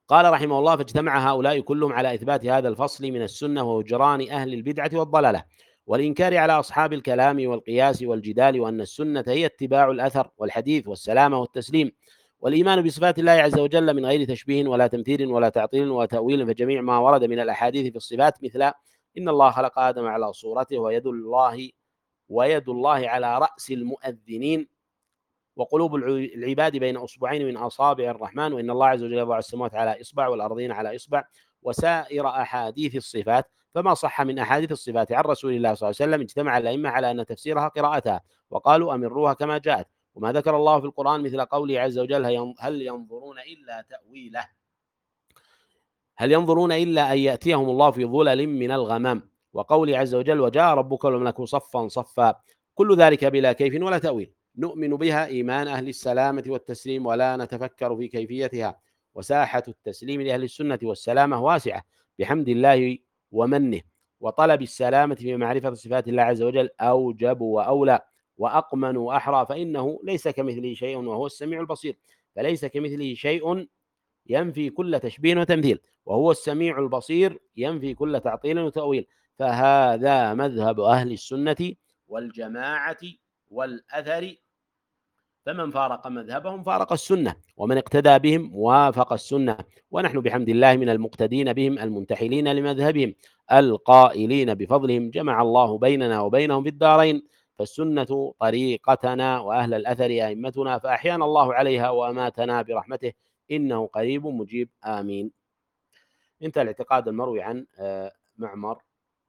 قال رحمه الله: فاجتمع هؤلاء كلهم على إثبات هذا الفصل من السنة وهجران أهل البدعة والضلالة والإنكار على أصحاب الكلام والقياس والجدال، وأن السنة هي اتباع الأثر والحديث والسلامة والتسليم، والإيمان بصفات الله عز وجل من غير تشبيه ولا تمثيل ولا تعطيل ولا تأويل، فجميع ما ورد من الأحاديث في الصفات مثل إن الله خلق آدم على صورته ويد الله ويد الله على رأس المؤذنين وقلوب العباد بين أصبعين من أصابع الرحمن، وإن الله عز وجل يضع السماوات على إصبع والأرضين على إصبع، وسائر أحاديث الصفات. فما صح من أحاديث الصفات عن رسول الله صلى الله عليه وسلم اجتمع الأئمة على أن تفسيرها قراءتها، وقالوا أمروها كما جاءت. وما ذكر الله في القرآن مثل قوله عز وجل: هل ينظرون إلا تأويله هل ينظرون إلا أن يأتيهم الله في ظلل من الغمام، وقوله عز وجل: وجاء ربك والملك صفا صفا، كل ذلك بلا كيف ولا تأويل، نؤمن بها إيمان أهل السلامة والتسليم ولا نتفكر في كيفيتها. وساحة التسليم لأهل السنة والسلامة واسعة بحمد الله ومنه، وطلب السلامة في معرفة صفات الله عز وجل أوجب وأولى وأقمن وأحرى، فإنه ليس كمثله شيء وهو السميع البصير، فليس كمثله شيء ينفي كل تشبيه وتمثيل، وهو السميع البصير ينفي كل تعطيل وتأويل. فهذا مذهب أهل السنة والجماعة والأثر، فمن فارق مذهبهم فارق السنة، ومن اقتدى بهم وافق السنة، ونحن بحمد الله من المقتدين بهم المنتحلين لمذهبهم القائلين بفضلهم جمع الله بيننا وبينهم في الدارين. فالسنة طريقتنا وأهل الأثر أئمتنا، فأحيانا الله عليها وأماتنا برحمته، إنه قريب مجيب آمين. انتهى الاعتقاد المروي عن معمر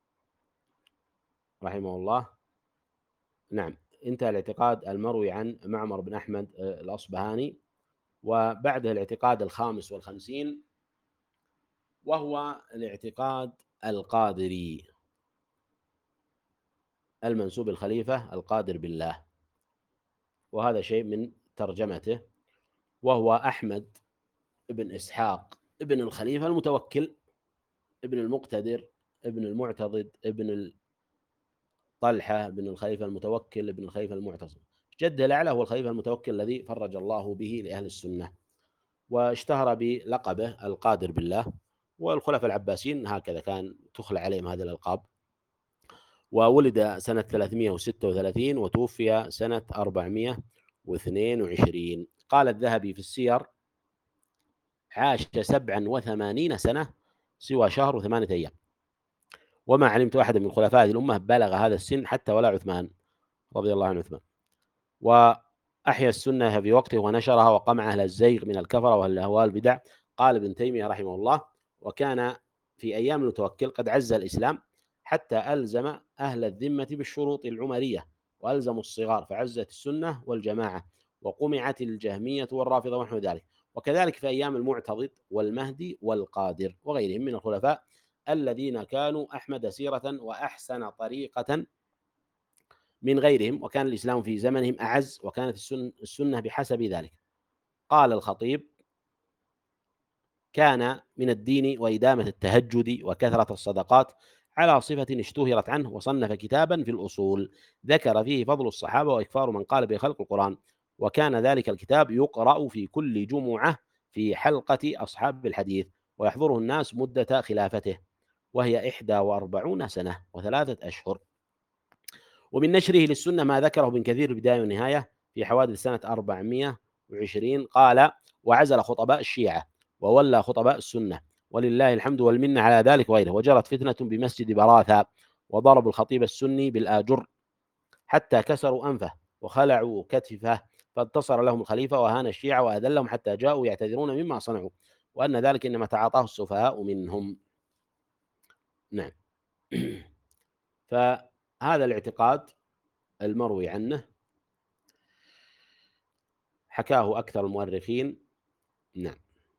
رحمه الله. نعم، انتهى الاعتقاد المروي عن معمر بن أحمد الأصبهاني. وبعده الاعتقاد الخامس والخمسين، وهو الاعتقاد القادري المنسوب الخليفة القادر بالله، وهذا شيء من ترجمته، وهو أحمد ابن إسحاق ابن الخليفة المتوكل ابن المقتدر ابن المعتضد ابن طلحة ابن الخليفة المتوكل ابن الخليفة المعتصم. جده الأعلى هو الخليفة المتوكل الذي فرج الله به لأهل السنة، واشتهر بلقبه القادر بالله. والخلفاء العباسيين هكذا كان تخلى عليهم هذه الألقاب. وولد سنة ثلاثمائة وستة وثلاثين وتوفي سنة أربعمائة واثنين وعشرين. قال الذهبي في السير: عاش سبعا وثمانين سنة سوى شهر وثمانية أيام، وما علمت أحد من خلفاء الأمة بلغ هذا السن حتى ولا عثمان رضي الله عنه عثمان. وأحيا السنة في وقته ونشرها وقمع أهل الزيغ من الكفرة وأهل الأهواء البدع. قال ابن تيمية رحمه الله: وكان في أيام المتوكل قد عز الإسلام حتى ألزم أهل الذمة بالشروط العمرية وألزموا الصغار، فعزت السنة والجماعة وقمعت الجهمية والرافضة ونحو ذلك. وكذلك في أيام المعتضد والمهدي والقادر وغيرهم من الخلفاء الذين كانوا أحمد سيرة وأحسن طريقة من غيرهم، وكان الإسلام في زمنهم أعز، وكانت السنة بحسب ذلك. قال الخطيب: كان من الدين وإدامة التهجد وكثرة الصدقات على صفة اشتهرت عنه، وصنف كتابا في الأصول ذكر فيه فضل الصحابة وإكفار من قال بخلق القرآن، وكان ذلك الكتاب يقرأ في كل جمعة في حلقة أصحاب الحديث، ويحضره الناس مدة خلافته، وهي إحدى وأربعون سنة وثلاثة أشهر. ومن نشره للسنة ما ذكره ابن كثير بداية ونهاية في حوادث سنة أربعمائة وعشرين. قال: وعزل خطباء الشيعة وولى خطباء السنة، ولله الحمد والمنة على ذلك وغيره. وجرت فتنة بمسجد براثة، وضربوا الخطيب السني بالآجر حتى كسروا أنفه وخلعوا كتفه، فانتصر لهم الخليفة وهان الشيعة وأذلهم حتى جاءوا يعتذرون مما صنعوا، وأن ذلك إنما تعاطاه السفهاء منهم. نعم. فهذا الاعتقاد المروي عنه حكاه أكثر المؤرخين. نعم.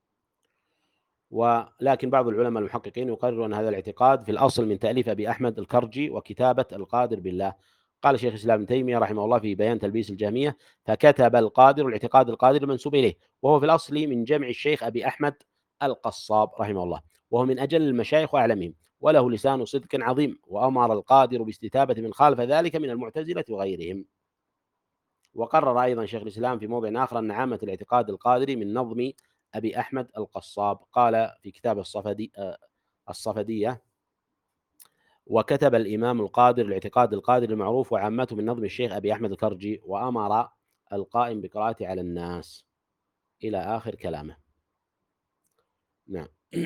ولكن بعض العلماء المحققين يقررون أن هذا الاعتقاد في الأصل من تأليف أبي أحمد الكرجي وكتابة القادر بالله. قال شيخ الإسلام ابن تيمية رحمه الله في بيان تلبيس الجهمية: فكتب القادر الاعتقاد القادر المنسوب إليه، وهو في الأصل من جمع الشيخ أبي أحمد القصاب رحمه الله، وهو من أجل المشايخ وأعلمهم، وله لسان صدق عظيم، وأمر القادر باستتابة من خالف ذلك من المعتزلة وغيرهم. وقرر أيضا شيخ الإسلام في موضع آخر أن عامة الاعتقاد القادري من نظم أبي أحمد القصاب، قال في كتاب الصفدي الصفدية: وكتب الإمام القادر الاعتقاد القادر المعروف وعامته من نظم الشيخ أبي أحمد الكرجي، وأمر القائم بقراءته على الناس، إلى آخر كلامه. نعم.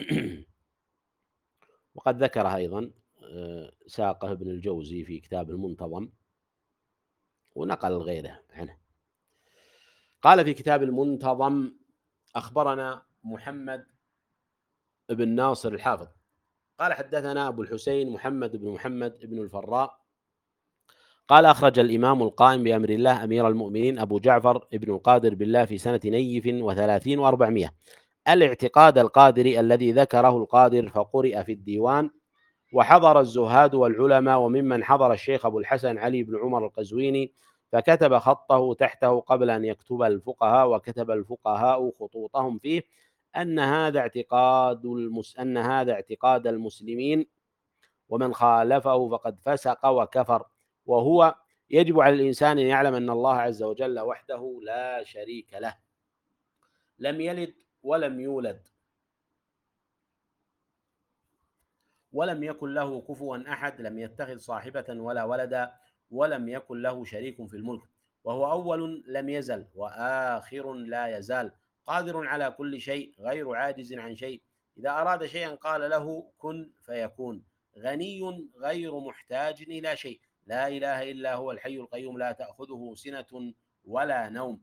وقد ذكرها أيضا ساقه ابن الجوزي في كتاب المنتظم، ونقل غيره عنه. قال في كتاب المنتظم: أخبرنا محمد بن ناصر الحافظ قال حدثنا أبو الحسين محمد بن محمد بن الفراء قال أخرج الإمام القائم بأمر الله أمير المؤمنين أبو جعفر ابن القادر بالله في سنة نيف وثلاثين وأربعمائة الاعتقاد القادري الذي ذكره القادر فقرئ في الديوان، وحضر الزهاد والعلماء، وممن حضر الشيخ أبو الحسن علي بن عمر القزويني، فكتب خطه تحته قبل أن يكتب الفقهاء، وكتب الفقهاء خطوطهم فيه أن هذا اعتقاد المس... أن هذا اعتقاد المسلمين، ومن خالفه فقد فسق وكفر، وهو يجب على الإنسان أن يعلم أن الله عز وجل وحده لا شريك له، لم يلد ولم يولد، ولم يكن له كفوا أحد، لم يتخذ صاحبة ولا ولدا، ولم يكن له شريك في الملك، وهو أول لم يزل وآخر لا يزال، قادر على كل شيء، غير عاجز عن شيء، إذا أراد شيئا قال له كن فيكون، غني غير محتاج إلى شيء، لا إله إلا هو الحي القيوم، لا تأخذه سنة ولا نوم،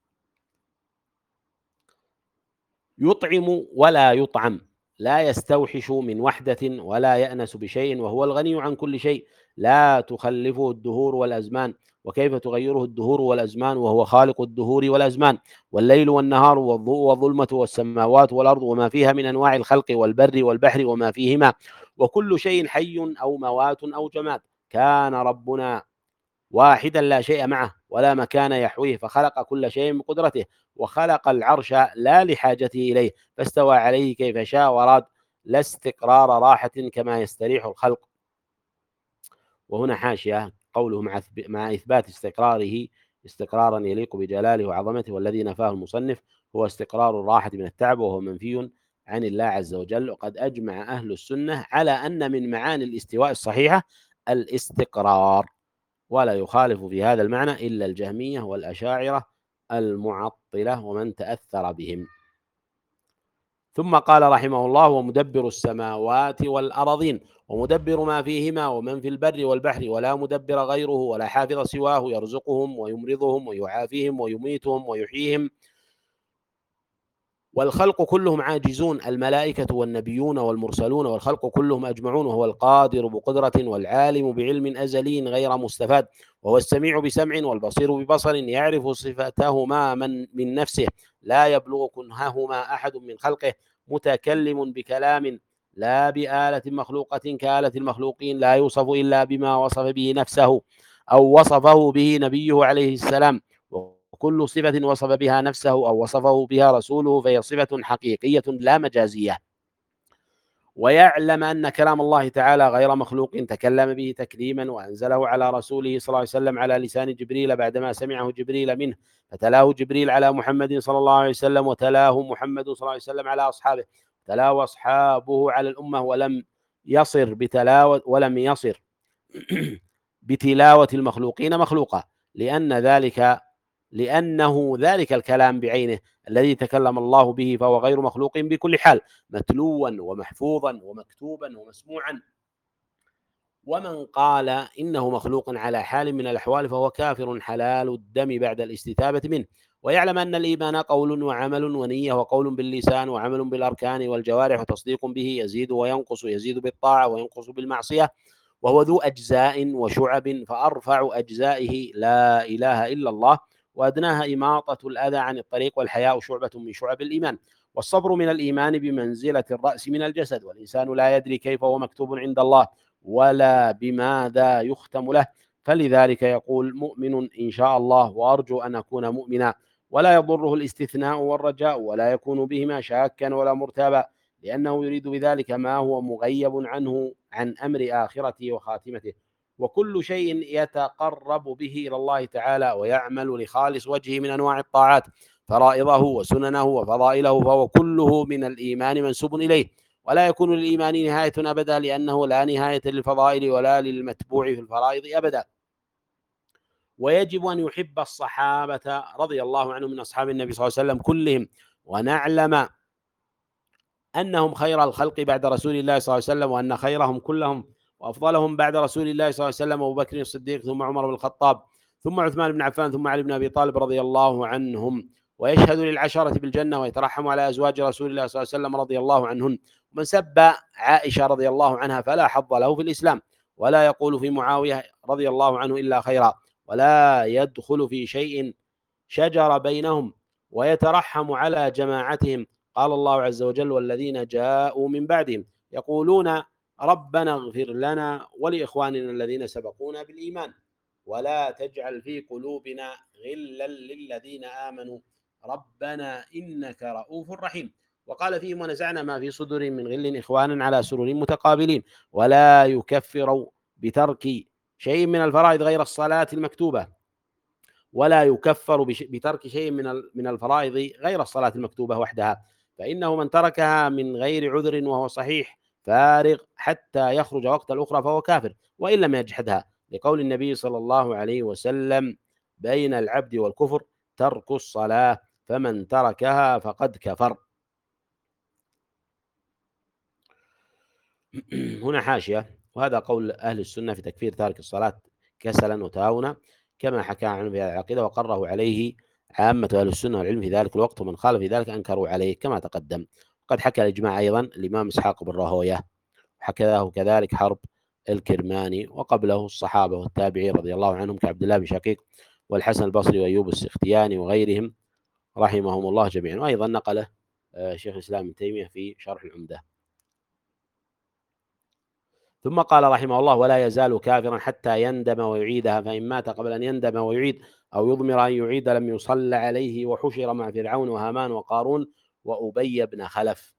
يطعم ولا يطعم، لا يستوحش من وحدة ولا يأنس بشيء، وهو الغني عن كل شيء، لا تخلفه الدهور والأزمان، وكيف تغيره الدهور والأزمان وهو خالق الدهور والأزمان، والليل والنهار والضوء والظلمة والسماوات والأرض وما فيها من أنواع الخلق والبر والبحر وما فيهما، وكل شيء حي أو موات أو جماد، كان ربنا واحدا لا شيء معه ولا مكان يحويه، فخلق كل شيء بقدرته، وخلق العرش لا لحاجته إليه، فاستوى عليه كيف شاء وراد، لا استقرار راحة كما يستريح الخلق. وهنا حاشية: قوله مع مع إثبات استقراره استقرارا يليق بجلاله وعظمته، والذي نفاه المصنف هو استقرار الراحة من التعب، وهو منفي عن الله عز وجل. وقد أجمع أهل السنة على أن من معاني الاستواء الصحيحة الاستقرار، ولا يخالف في هذا المعنى إلا الجهمية والأشاعرة المعطلة ومن تأثر بهم. ثم قال رحمه الله: ومدبر السماوات والأرضين، ومدبر ما فيهما ومن في البر والبحر، ولا مدبر غيره ولا حافظ سواه، يرزقهم ويمرضهم ويعافيهم ويميتهم ويحييهم، والخلق كلهم عاجزون، الملائكة والنبيون والمرسلون، والخلق كلهم أجمعون، وهو القادر بقدرة والعالم بعلم أزلي غير مستفاد، وهو السميع بسمع والبصير ببصر، يعرف صفتهما من, من نفسه، لا يبلغ كنههما أحد من خلقه، متكلم بكلام لا بآلة مخلوقة كآلة المخلوقين، لا يوصف إلا بما وصف به نفسه أو وصفه به نبيه عليه السلام، وكل صفة وصف بها نفسه أو وصفه بها رسوله فهي صفة حقيقية لا مجازية. ويعلم أن كلام الله تعالى غير مخلوق، تكلم به تكليما وأنزله على رسوله صلى الله عليه وسلم على لسان جبريل بعدما سمعه جبريل منه، فتلاه جبريل على محمد صلى الله عليه وسلم، وتلاه محمد صلى الله عليه وسلم على أصحابه، تلاه أصحابه على الأمة، ولم يصر بتلاوة ولم يصر بتلاوة المخلوقين مخلوقا، لأن ذلك لأنه ذلك الكلام بعينه الذي تكلم الله به فهو غير مخلوق بكل حال، متلوا ومحفوظا ومكتوبا ومسموعا. ومن قال إنه مخلوق على حال من الأحوال فهو كافر حلال الدم بعد الاستتابة منه. ويعلم أن الإيمان قول وعمل ونية، وقول باللسان وعمل بالأركان والجوارح وتصديق به، يزيد وينقص، يزيد بالطاعة وينقص بالمعصية، وهو ذو أجزاء وشعب، فأرفع أجزائه لا إله إلا الله، وأدناها إماطة الأذى عن الطريق، والحياء شعبة من شعب الإيمان، والصبر من الإيمان بمنزلة الرأس من الجسد، والإنسان لا يدري كيف هو مكتوب عند الله ولا بماذا يختم له، فلذلك يقول مؤمن إن شاء الله، وأرجو أن أكون مؤمنا، ولا يضره الاستثناء والرجاء، ولا يكون بهما شاكا ولا مرتابا، لأنه يريد بذلك ما هو مغيب عنه عن أمر آخرته وخاتمته. وكل شيء يتقرب به إلى الله تعالى ويعمل لخالص وجهه من أنواع الطاعات، فرائضه وسننه وفضائله، فهو كله من الإيمان منسوب إليه، ولا يكون للإيمان نهاية أبدا، لأنه لا نهاية للفضائل ولا للمتبوع في الفرائض أبدا. ويجب أن يحب الصحابة رضي الله عنهم من أصحاب النبي صلى الله عليه وسلم كلهم، ونعلم أنهم خير الخلق بعد رسول الله صلى الله عليه وسلم، وأن خيرهم كلهم وأفضلهم بعد رسول الله صلى الله عليه وسلم أبو بكر الصديق، ثم عمر بن الخطاب، ثم عثمان بن عفان، ثم علي بن أبي طالب رضي الله عنهم. ويشهد للعشرة بالجنة ويترحم على أزواج رسول الله صلى الله عليه وسلم رضي الله عنهن. ومن سب عائشة رضي الله عنها فلا حظ له في الإسلام، ولا يقول في معاوية رضي الله عنه إلا خيرا، ولا يدخل في شيء شجر بينهم، ويترحم على جماعتهم. قال الله عز وجل: والذين جاءوا من بعدهم يقولون ربنا اغفر لنا ولإخواننا الذين سبقونا بالإيمان ولا تجعل في قلوبنا غلا للذين آمنوا ربنا إنك رؤوف رحيم. وقال فيهم: ونزعنا ما في صدورهم من غل إخوانا على سرر متقابلين. ولا يكفر بترك شيء من الفرائض غير الصلاة المكتوبة، ولا يكفر بترك شيء من من الفرائض غير الصلاة المكتوبة وحدها، فإنه من تركها من غير عذر وهو صحيح فارغ حتى يخرج وقت الأخرى فهو كافر، وإن لم يجحدها، لقول النبي صلى الله عليه وسلم: بين العبد والكفر ترك الصلاة، فمن تركها فقد كفر. هنا حاشية: وهذا قول أهل السنة في تكفير تارك الصلاة كسلا وتهاونا، كما حكى عنه في هذه العقيدة، وقره عليه عامة أهل السنة والعلم في ذلك الوقت، ومن خالف في ذلك أنكروا عليه كما تقدم. قد حكى الإجماع أيضا الإمام إسحاق بن راهويه، حكاه كذلك حرب الكرماني، وقبله الصحابة والتابعين رضي الله عنهم كعبد الله بن شقيق والحسن البصري وأيوب السختياني وغيرهم رحمهم الله جميعا. وأيضا نقله شيخ الإسلام ابن تيمية في شرح العمدة. ثم قال رحمه الله: ولا يزال كافرا حتى يندم ويعيدها، فإن مات قبل أن يندم ويعيد أو يضمر أن يعيد لم يصل عليه، وحشر مع فرعون وهامان وقارون وأبي بن خلف.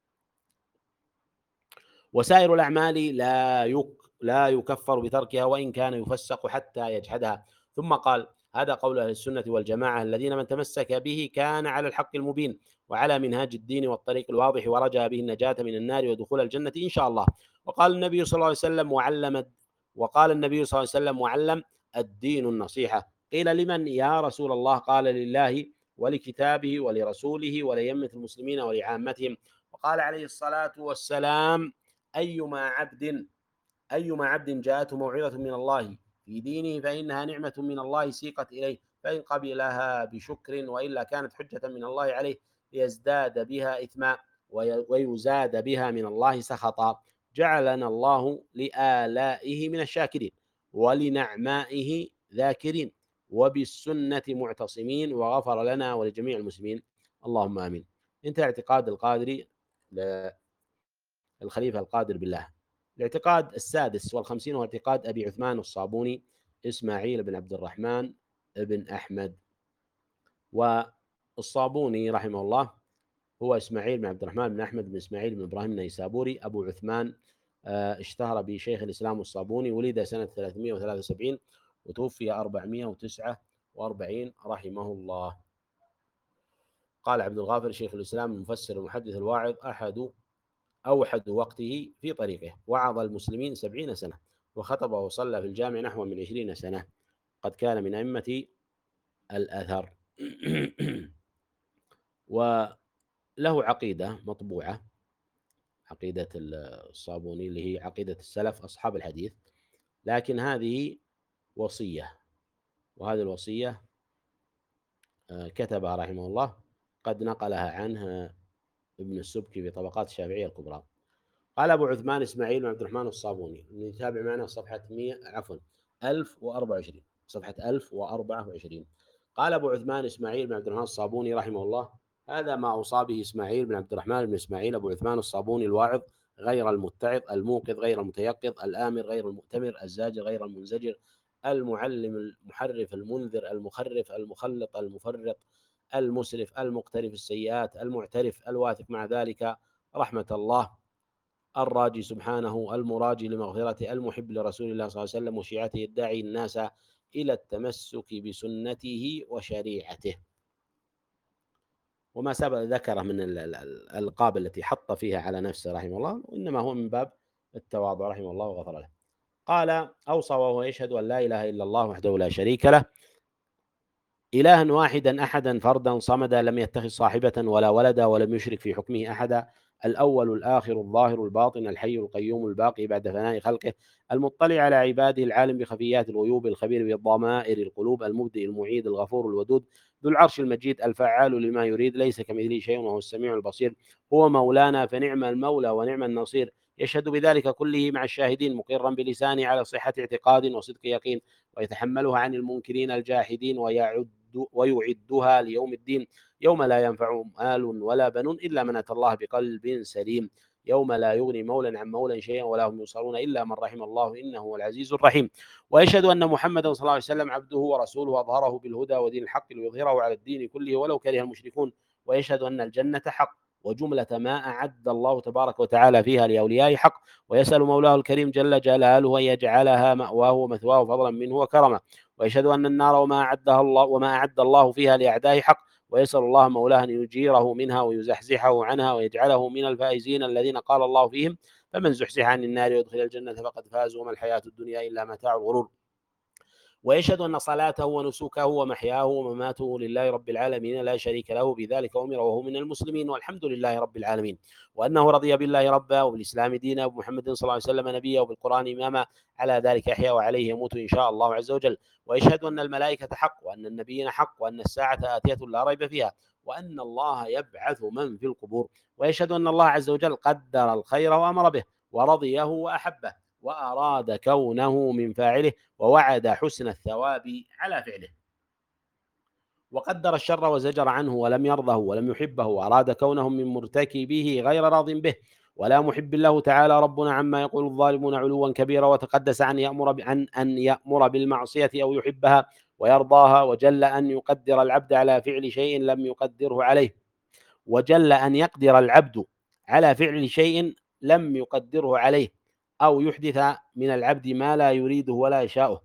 وسائر الأعمال لا يك لا يكفر بتركها وإن كان يفسق حتى يجحدها. ثم قال: هذا قول أهل السنة والجماعة الذين من تمسك به كان على الحق المبين وعلى منهاج الدين والطريق الواضح، ورجى به النجاة من النار ودخول الجنة إن شاء الله. وقال النبي صلى الله عليه وسلم: وعلم وقال النبي صلى الله عليه وسلم: وعلم الدين النصيحة. قيل: لمن يا رسول الله؟ قال: لله ولكتابه ولرسوله ولأئمة المسلمين ولعامتهم. وقال عليه الصلاة والسلام: أيما عبد أيما عبد جاءته موعظة من الله في دينه فإنها نعمة من الله سيقت إليه، فإن قبلها بشكر، وإلا كانت حجة من الله عليه ليزداد بها إثما ويزاد بها من الله سخطا. جعلنا الله لآلائه من الشاكرين ولنعمائه ذاكرين وبالسنة معتصمين، وغفر لنا ولجميع المسلمين اللهم آمين. انتهى اعتقاد القادري الخليفة القادر بالله. الاعتقاد السادس والخمسين هو اعتقاد أبي عثمان الصابوني إسماعيل بن عبد الرحمن بن أحمد. والصابوني رحمه الله هو إسماعيل بن عبد الرحمن بن أحمد بن إسماعيل بن إبراهيم النيسابوري أبو عثمان، اشتهر بشيخ الإسلام الصابوني، ولد سنة ثلاثمائة وثلاثة وسبعين وتوفي أربعمائة وتسعة وأربعين رحمه الله. قال عبد الغافر شيخ الإسلام المفسر المحدث الواعظ: أحد أوحد وقته في طريقه، وعظ المسلمين سبعين سنة، وخطب وصلى في الجامع نحو من عشرين سنة، قد كان من أئمة الأثر. وله عقيدة مطبوعة، عقيدة الصابوني اللي هي عقيدة السلف أصحاب الحديث، لكن هذه وصية، وهذه الوصية كتبها رحمه الله، قد نقلها عنه ابن السبكي في طبقات الشافعية الكبرى. قال أبو عثمان إسماعيل بن عبد الرحمن الصابوني، نتابع معنا صفحة مئة عفوا ألف وأربعة وعشرين، صفحة ألف وأربعة وعشرين. قال أبو عثمان إسماعيل بن عبد الرحمن الصابوني رحمه الله: هذا ما أوصى به إسماعيل بن عبد الرحمن بن إسماعيل أبو عثمان الصابوني الواعظ غير المتعظ، الموقظ غير المتيقظ، الآمر غير المؤتمر، الزاجر غير المنزجر، المعلم المحرف المنذر، المخرف المخلط المفرط، المسرف المقترف السيئات، المعترف الواثق مع ذلك رحمة الله، الراجي سبحانه، المراجي لمغفرته، المحب لرسول الله صلى الله عليه وسلم وشيعته، الداعي الناس إلى التمسك بسنته وشريعته. وما سبق ذكره من الألقاب التي حط فيها على نفسه رحمه الله، وإنما هو من باب التواضع رحمه الله وغفر له. قال: أوصى وهو يشهد أن لا إله إلا الله وحده لا شريك له، إلها واحدا أحدا فردا صمدا، لم يتخذ صاحبة ولا ولدا، ولم يشرك في حكمه أحدا، الأول الآخر الظاهر الباطن الحي القيوم الباقي بعد فناء خلقه، المطلع على عباده العالم بخفيات الغيوب الخبير بضمائر القلوب المبدئ المعيد الغفور الودود ذو العرش المجيد الفعال لما يريد، ليس كمثله شيء وهو السميع البصير، هو مولانا فنعم المولى ونعم النصير، يشهد بذلك كله مع الشاهدين مقرا بلسانه على صحة اعتقاد وصدق يقين، ويتحملها عن المنكرين الجاحدين، ويعد ويعدها ليوم الدين، يوم لا ينفع مال ولا بنون إلا من أتى الله بقلب سليم، يوم لا يغني مولى عن مولى شيئا ولا هم ينصرون إلا من رحم الله إنه هو العزيز الرحيم. ويشهد أن محمدا صلى الله عليه وسلم عبده ورسوله أظهره بالهدى ودين الحق ليظهره على الدين كله ولو كره المشركون. ويشهد أن الجنة حق وجملة ما أعد الله تبارك وتعالى فيها لأوليائه حق، ويسأل مولاه الكريم جل جلاله أن يجعلها مأواه ومثواه فضلا منه وكرما. ويشهد أن النار وما أعدها الله وما أعد الله فيها لأعدائه حق، ويسأل الله مولاه أن يجيره منها ويزحزحه عنها ويجعله من الفائزين الذين قال الله فيهم: فمن زحزح عن النار ويدخل الجنة فقد فاز وما الحياة الدنيا إلا متاع الغرور. ويشهد أن صلاته ونسكه ومحياه ومماته لله رب العالمين لا شريك له، بذلك أمر وهو من المسلمين والحمد لله رب العالمين. وأنه رضي بالله ربا وبالإسلام دينا وبمحمد صلى الله عليه وسلم نبيا وبالقرآن إماما، على ذلك يحيى وعليه يموت إن شاء الله عز وجل. ويشهد أن الملائكة حق وأن النبيين حق وأن الساعة آتية لا ريب فيها وأن الله يبعث من في القبور. ويشهد أن الله عز وجل قدر الخير وأمر به ورضيه وأحبه وأراد كونه من فاعله ووعد حسن الثواب على فعله، وقدر الشر وزجر عنه ولم يرضه ولم يحبه وأراد كونهم من مرتكبه غير راض به ولا محب له تعالى ربنا عما يقول الظالمون علوا كبيرا، وتقدس عن يأمر عن أن يأمر بالمعصية أو يحبها ويرضاها، وجل أن يقدر العبد على فعل شيء لم يقدره عليه وجل أن يقدر العبد على فعل شيء لم يقدره عليه، أو يحدث من العبد ما لا يريده ولا يشاءه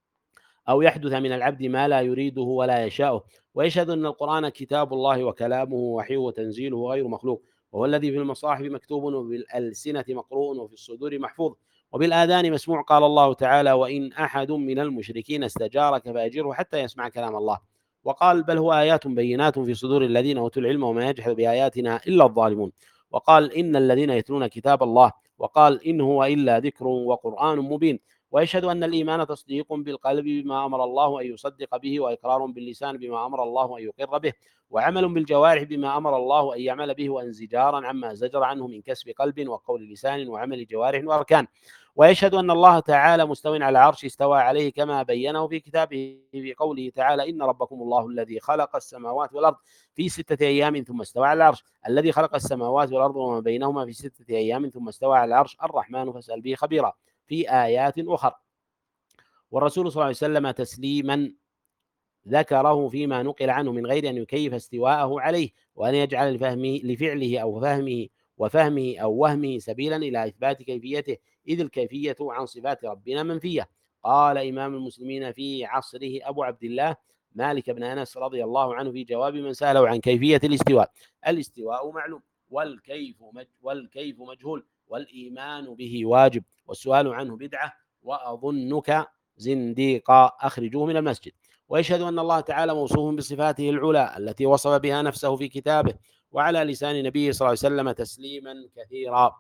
أو يحدث من العبد ما لا يريده ولا يشاءه. ويشهد أن القرآن كتاب الله وكلامه وحيه وتنزيله غير مخلوق، وهو الذي في المصاحف مكتوب وبالألسنة مقروء وفي الصدور محفوظ وبالآذان مسموع. قال الله تعالى: وإن أحد من المشركين استجارك فأجره حتى يسمع كلام الله. وقال: بل هو آيات بينات في صدور الذين أوتوا العلم وما يجحد بآياتنا إلا الظالمون. وقال: إن الذين يتلون كتاب الله. وقال: إن هو إلا ذكر وقرآن مبين. ويشهد أن الإيمان تصديق بالقلب بما أمر الله أن يصدق به، وإقرار باللسان بما أمر الله أن يقر به، وعمل بالجوارح بما أمر الله أن يعمل به، وانزجارا عما زجر عنه من كسب قلب وقول لسان وعمل جوارح وأركان. ويشهد أن الله تعالى مستوٍ على العرش استوى عليه كما بينه في كتابه في قوله تعالى: إن ربكم الله الذي خلق السماوات والأرض في ستة أيام ثم استوى على العرش، الذي خلق السماوات والأرض وما بينهما في ستة أيام ثم استوى على العرش الرحمن فاسأل به خبيرا في آيات أخرى. والرسول صلى الله عليه وسلم تسليما ذكره فيما نقل عنه من غير أن يكيف استواءه عليه وأن يجعل لفهمه لفعله أو فهمه وفهمه أو وهمه سبيلا إلى إثبات كيفيته، إذ الكيفية عن صفات ربنا منفية. قال إمام المسلمين في عصره أبو عبد الله مالك بن أنس رضي الله عنه في جواب من سأله عن كيفية الاستواء: الاستواء معلوم والكيف والكيف مجهول والإيمان به واجب والسؤال عنه بدعة وأظنك زنديقا أخرجوه من المسجد. ويشهد أن الله تعالى موصوف بصفاته العلى التي وصف بها نفسه في كتابه وعلى لسان نبيه صلى الله عليه وسلم تسليما كثيرا،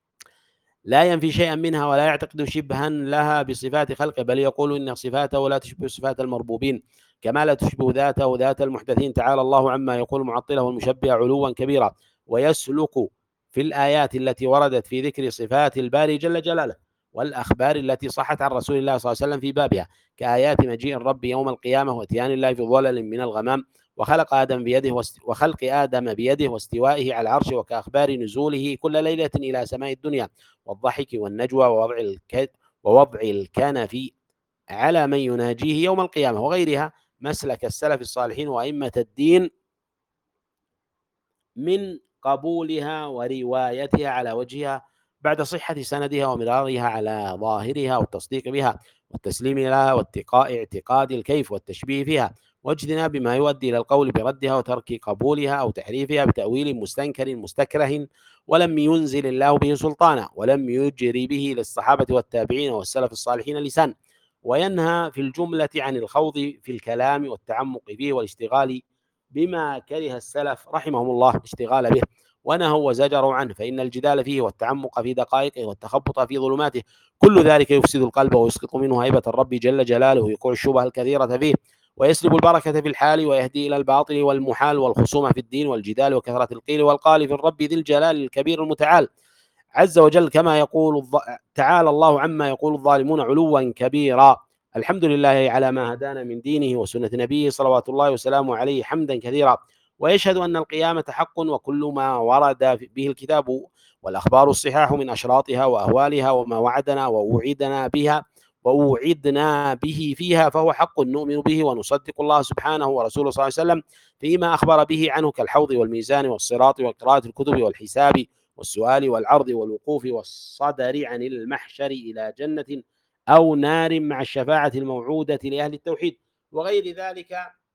لا ينفي شيئا منها ولا يعتقد شبها لها بصفات خلقه، بل يقول إن صفاته لا تشبه صفات المربوبين كما لا تشبه ذاته ذات المحدثين، تعالى الله عما يقول معطله والمشبه علوا كبيرا. ويسلك في الآيات التي وردت في ذكر صفات الباري جل جلاله والأخبار التي صحت عن رسول الله صلى الله عليه وسلم في بابها، كآيات مجيء الرب يوم القيامة واتيان الله في ظلل من الغمام وخلق آدم بيده وخلق آدم بيده واستوائه على العرش، وكأخبار نزوله كل ليلة إلى سماء الدنيا والضحك والنجوى ووضع الك... ووضع الكنف على من يناجيه يوم القيامة وغيرها، مسلك السلف الصالحين وأئمة الدين من قبولها وروايتها على وجهها بعد صحة سندها ومرارها على ظاهرها والتصديق بها. والتسليم لها واتقاء اعتقاد الكيف والتشبيه فيها، واجتناب بما يؤدي إلى القول بردها وترك قبولها أو تحريفها بتأويل مستنكر مستكره ولم ينزل الله به سلطانا، ولم يجري به للصحابة والتابعين والسلف الصالحين لسان. وينهى في الجملة عن الخوض في الكلام والتعمق فيه والاشتغال بما كره السلف رحمهم الله الاشتغال به، ونهوا وزجروا عنه، فإن الجدال فيه والتعمق في دقائقه والتخبط في ظلماته كل ذلك يفسد القلب ويسقط منه هيبة الرب جل جلاله، ويوقع الشبه الكثيرة فيه، ويسلب البركة في الحال، ويهدي إلى الباطل والمحال والخصومة في الدين والجدال وكثرة القيل والقال في الرب ذي الجلال الكبير المتعال عز وجل، كما يقول الظ... تعالى الله عما يقول الظالمون علوا كبيرا. الحمد لله على ما هدانا من دينه وسنة نبيه صلوات الله وسلامه عليه حمدا كثيرا، ويشهد أن القيامة حق وكل ما ورد به الكتاب والأخبار الصحاح من أشراطها وأهوالها وما وعدنا ووعدنا بها ووعدنا به فيها فهو حق نؤمن به ونصدق الله سبحانه ورسوله صلى الله عليه وسلم فيما أخبر به عنه كالحوض والميزان والصراط وقراءة الكتب والحساب والسؤال والعرض والوقوف والصدر عن المحشر إلى جنة أو نار مع الشفاعة الموعودة لأهل التوحيد وغير ذلك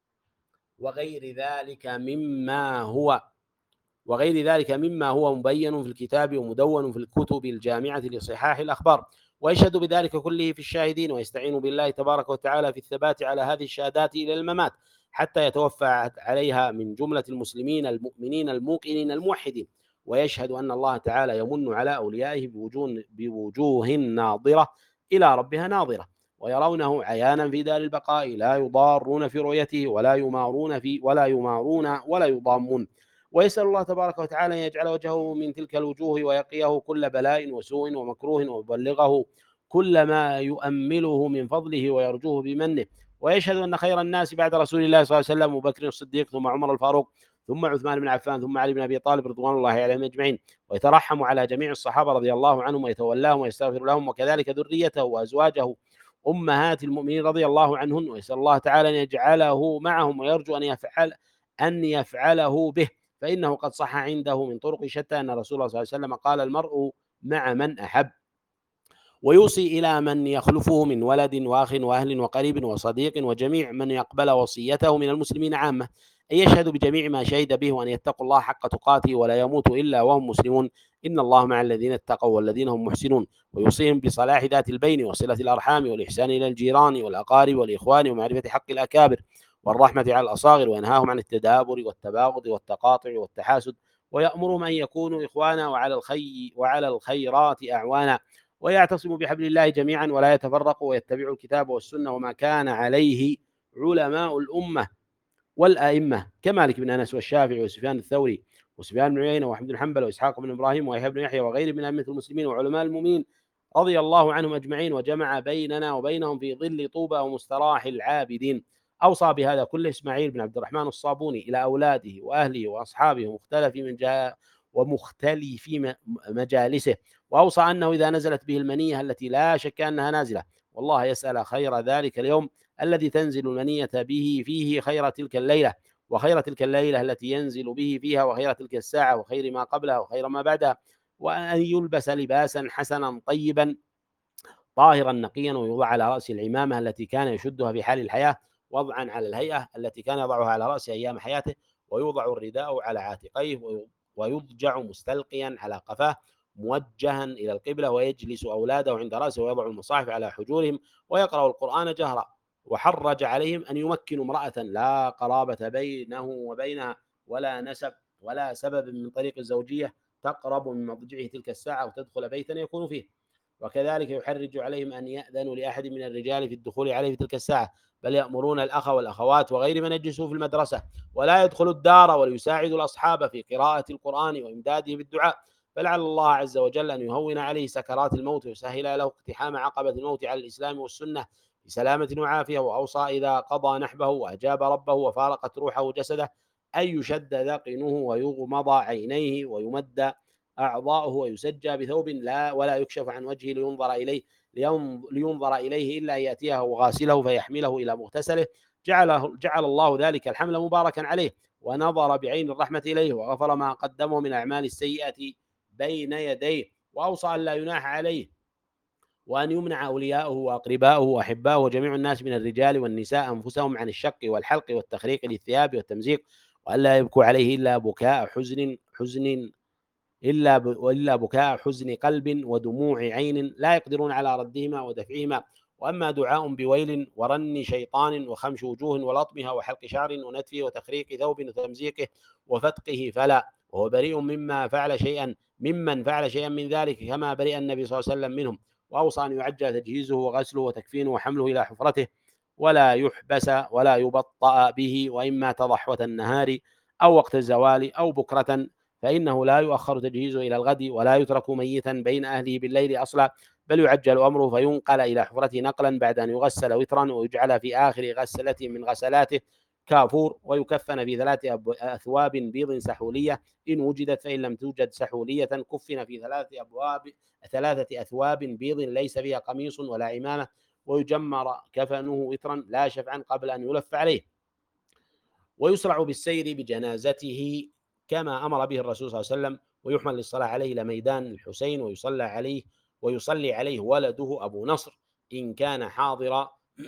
وغير ذلك مما هو وغير ذلك مما هو مبين في الكتاب ومدون في الكتب الجامعة لصحاح الأخبار، ويشهد بذلك كله في الشاهدين، ويستعين بالله تبارك وتعالى في الثبات على هذه الشهادات إلى الممات حتى يتوفى عليها من جملة المسلمين المؤمنين الموقنين الموحدين، ويشهد أن الله تعالى يمن على أوليائه بوجوه, بوجوه ناظرة إلى ربها ناظرة، ويرونه عيانا في دار البقاء لا يضارون في رؤيته ولا يمارون في ولا يمارون ولا يضامون، ويسأل الله تبارك وتعالى أن يجعل وجهه من تلك الوجوه ويقيه كل بلاء وسوء ومكروه ويبلغه كل ما يؤمله من فضله ويرجوه بمنه، ويشهد أن خير الناس بعد رسول الله صلى الله عليه وسلم أبو بكر الصديق ثم عمر الفاروق ثم عثمان بن عفان ثم علي بن أبي طالب رضوان الله عليهم أجمعين، ويترحم على جميع الصحابة رضي الله عنهم ويتولاهم ويستغفر لهم، وكذلك ذريته وأزواجه أمهات المؤمنين رضي الله عنهن، ويسأل الله تعالى أن يجعله معهم ويرجو أن يفعل أن يفعله به، فإنه قد صح عنده من طرق شتى أن رسول الله صلى الله عليه وسلم قال المرء مع من أحب، ويوصي إلى من يخلفه من ولد وأخ وأهل وقريب وصديق وجميع من يقبل وصيته من المسلمين عامة أن يشهدوا بجميع ما شهد به وأن يتقوا الله حق تقاته ولا يموتوا إلا وهم مسلمون، إن الله مع الذين اتقوا والذين هم محسنون، ويوصيهم بصلاح ذات البين وصلة الأرحام والإحسان إلى الجيران والأقارب والإخوان ومعرفة حق الأكابر والرحمة على الأصاغر، وينهاهم عن التدابر والتباغض والتقاطع والتحاسد، ويأمرهم أن يكونوا إخوانا وعلى الخي وعلى الخيرات أعوانا، ويعتصموا بحبل الله جميعا ولا يتفرقوا ويتبعوا الكتاب والسنة وما كان عليه علماء الأمة والأئمة كمالك بن أنس والشافعي وسفيان الثوري وسفيان بن عيينة وأحمد بن حنبل وإسحاق بن إبراهيم ويحيى بن يحيى وغيرهم من أئمة المسلمين وعلماء المؤمنين رضي الله عنهم أجمعين، وجمع بيننا وبينهم في ظل طوبى ومستراح العابدين. أوصى بهذا كله إسماعيل بن عبد الرحمن الصابوني إلى أولاده وأهله وأصحابه ومختلف من جاء ومختلف مجالسه، وأوصى أنه إذا نزلت به المنية التي لا شك أنها نازلة، والله يسأل خير ذلك اليوم الذي تنزل المنية به فيه خير تلك الليلة وخير تلك الليلة التي ينزل به فيها وخير تلك الساعة وخير ما قبلها وخير ما بعدها، وأن يلبس لباسا حسنا طيبا طاهرا نقيا، ويوضع على رأس العمامة التي كان يشدها في حال الحياة وضعا على الهيئة التي كان يضعها على رأسه أيام حياته، ويوضع الرداء على عاتقيه ويضجع مستلقيا على قفاه موجها إلى القبلة، ويجلس أولاده عند رأسه ويضع المصاحف على حجورهم ويقرأ القرآن جهرا، وحرج عليهم أن يمكنوا امرأة لا قرابة بينه وبينها ولا نسب ولا سبب من طريق الزوجية تقرب من مضجعه تلك الساعة وتدخل بيتا يكون فيه، وكذلك يحرج عليهم أن يأذنوا لأحد من الرجال في الدخول عليه في تلك الساعة، بل يأمرون الأخ والأخوات وغير من يجلسوا في المدرسة ولا يدخلوا الدار وليساعدوا الأصحاب في قراءة القرآن وإمداده بالدعاء، فلعل الله عز وجل أن يهون عليه سكرات الموت ويسهل له اقتحام عقبة الموت على الإسلام والسنة بسلامة وعافية. وأوصى إذا قضى نحبه وأجاب ربه وفارقت روحه جسده أن يشد ذقنه ويغمض عينيه ويمد أعضاؤه ويسجى بثوب لا ولا يكشف عن وجهه لينظر إليه لينظر إليه إلا أن يأتيه غاسله فيحمله إلى مغتسله، جعل, جعل الله ذلك الحمل مباركا عليه ونظر بعين الرحمة إليه وغفر ما قدمه من أعمال السيئة بين يديه، وأوصى أن لا يناح عليه وأن يمنع أولياؤه وأقرباؤه وأحباؤه وجميع الناس من الرجال والنساء أنفسهم عن الشق والحلق والتخريق للثياب والتمزيق، وألا يبكوا عليه إلا بكاء حزن حزن إلا ب... وإلا بكاء حزن قلب ودموع عين لا يقدرون على ردهما ودفعهما. وأما دعاء بويل ورن شيطان وخمش وجوه ولطمها وحلق شعر ونتفه وتخريق ثوب وتمزيقه وفتقه فلا، وهو بريء مما فعل شيئا ممن فعل شيئا من ذلك، كما برئ النبي صلى الله عليه وسلم منهم. وأوصى أن يعجل تجهيزه وغسله وتكفينه وحمله إلى حفرته، ولا يحبس ولا يبطأ به، وإما تضحوة النهار أو وقت الزوال أو بكرة، فإنه لا يؤخر تجهيزه إلى الغد، ولا يترك ميتا بين أهله بالليل أصلا، بل يعجل أمره فينقل إلى حفرته نقلا بعد أن يغسل وترا، ويجعل في آخر غسلة من غسلاته كافور، ويكفن في ثلاث أثواب بيض سحولية إن وجدت، فإن لم توجد سحولية كفن في ثلاثة أبواب ثلاثة أثواب بيض ليس فيها قميص ولا عمامة، ويجمر كفنه وترا لا شفعا قبل أن يلف عليه. ويسرع بالسير بجنازته كما أمر به الرسول صلى الله عليه وسلم، ويحمل للصلاة عليه إلى ميدان الحسين، ويصلى عليه ويصلي عليه ولده أبو نصر إن كان حاضرا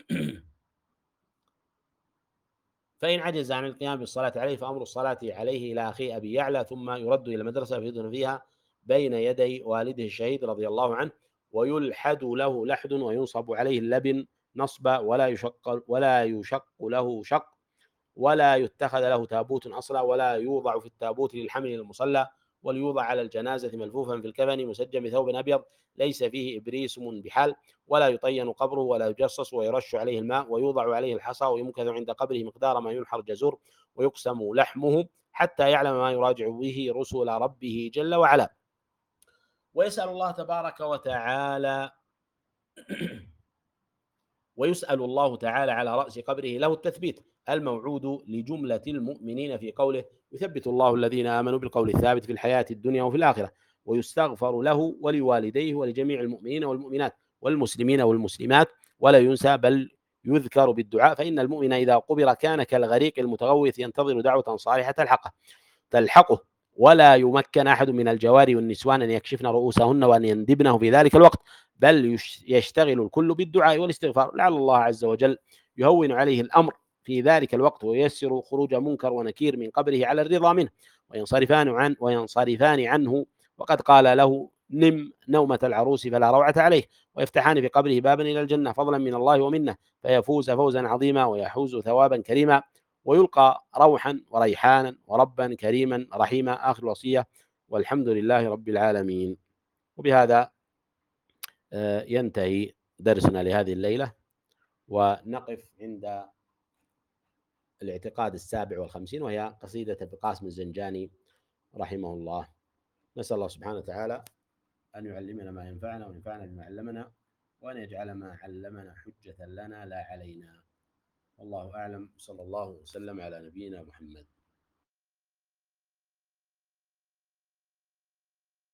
فإن عجز عن القيام بالصلاة عليه فأمر الصلاة عليه إلى أخيه أبي يعلى، ثم يرد إلى المدرسة فيدفن فيها بين يدي والده الشهيد رضي الله عنه، ويلحد له لحد وينصب عليه اللبن نصبا، ولا يشق ولا يشق له شق، ولا يتخذ له تابوت أصلا، ولا يوضع في التابوت للحمل المصلى، وليوضع على الجنازة ملفوفا في الكفن مسجم بثوب أبيض ليس فيه إبريسم بحال، ولا يطين قبره ولا يجصص، ويرش عليه الماء، ويوضع عليه الحصى، ويمكث عند قبره مقدار ما ينحر جزور، ويقسم لحمه حتى يعلم ما يراجع به رسل ربه جل وعلا. ويسأل الله تبارك وتعالى ويسأل الله تعالى على رأس قبره له التثبيت الموعود لجملة المؤمنين في قوله: يثبت الله الذين آمنوا بالقول الثابت في الحياة الدنيا وفي الآخرة، ويستغفر له ولوالديه ولجميع المؤمنين والمؤمنات والمسلمين والمسلمات، ولا ينسى بل يذكر بالدعاء، فإن المؤمن إذا قبر كان كالغريق المتغوث ينتظر دعوة صالحة تلحقه تلحقه ولا يمكن أحد من الجواري والنسوان أن يكشفن رؤوسهن وأن يندبنه في ذلك الوقت، بل يشتغل الكل بالدعاء والاستغفار، لعل الله عز وجل يهون عليه الأمر في ذلك الوقت، وييسر خروج منكر ونكير من قبره على الرضا منه، وينصرفان عنه وينصرفان عنه وقد قال له: نم نومة العروس فلا روعة عليه، ويفتحان في قبره بابا إلى الجنة فضلا من الله ومنه، فيفوز فوزا عظيما ويحوز ثوابا كريما، ويلقى روحا وريحانا وربا كريما رحيما. آخر وصية، والحمد لله رب العالمين. وبهذا ينتهي درسنا لهذه الليلة، ونقف عند الاعتقاد السابع والخمسين، وهي قصيدة أبي قاسم الزنجاني رحمه الله. نسأل الله سبحانه وتعالى أن يعلمنا ما ينفعنا وينفعنا بما علمنا، وأن يجعل ما علمنا حجة لنا لا علينا. والله أعلم، صلى الله وسلم على نبينا محمد.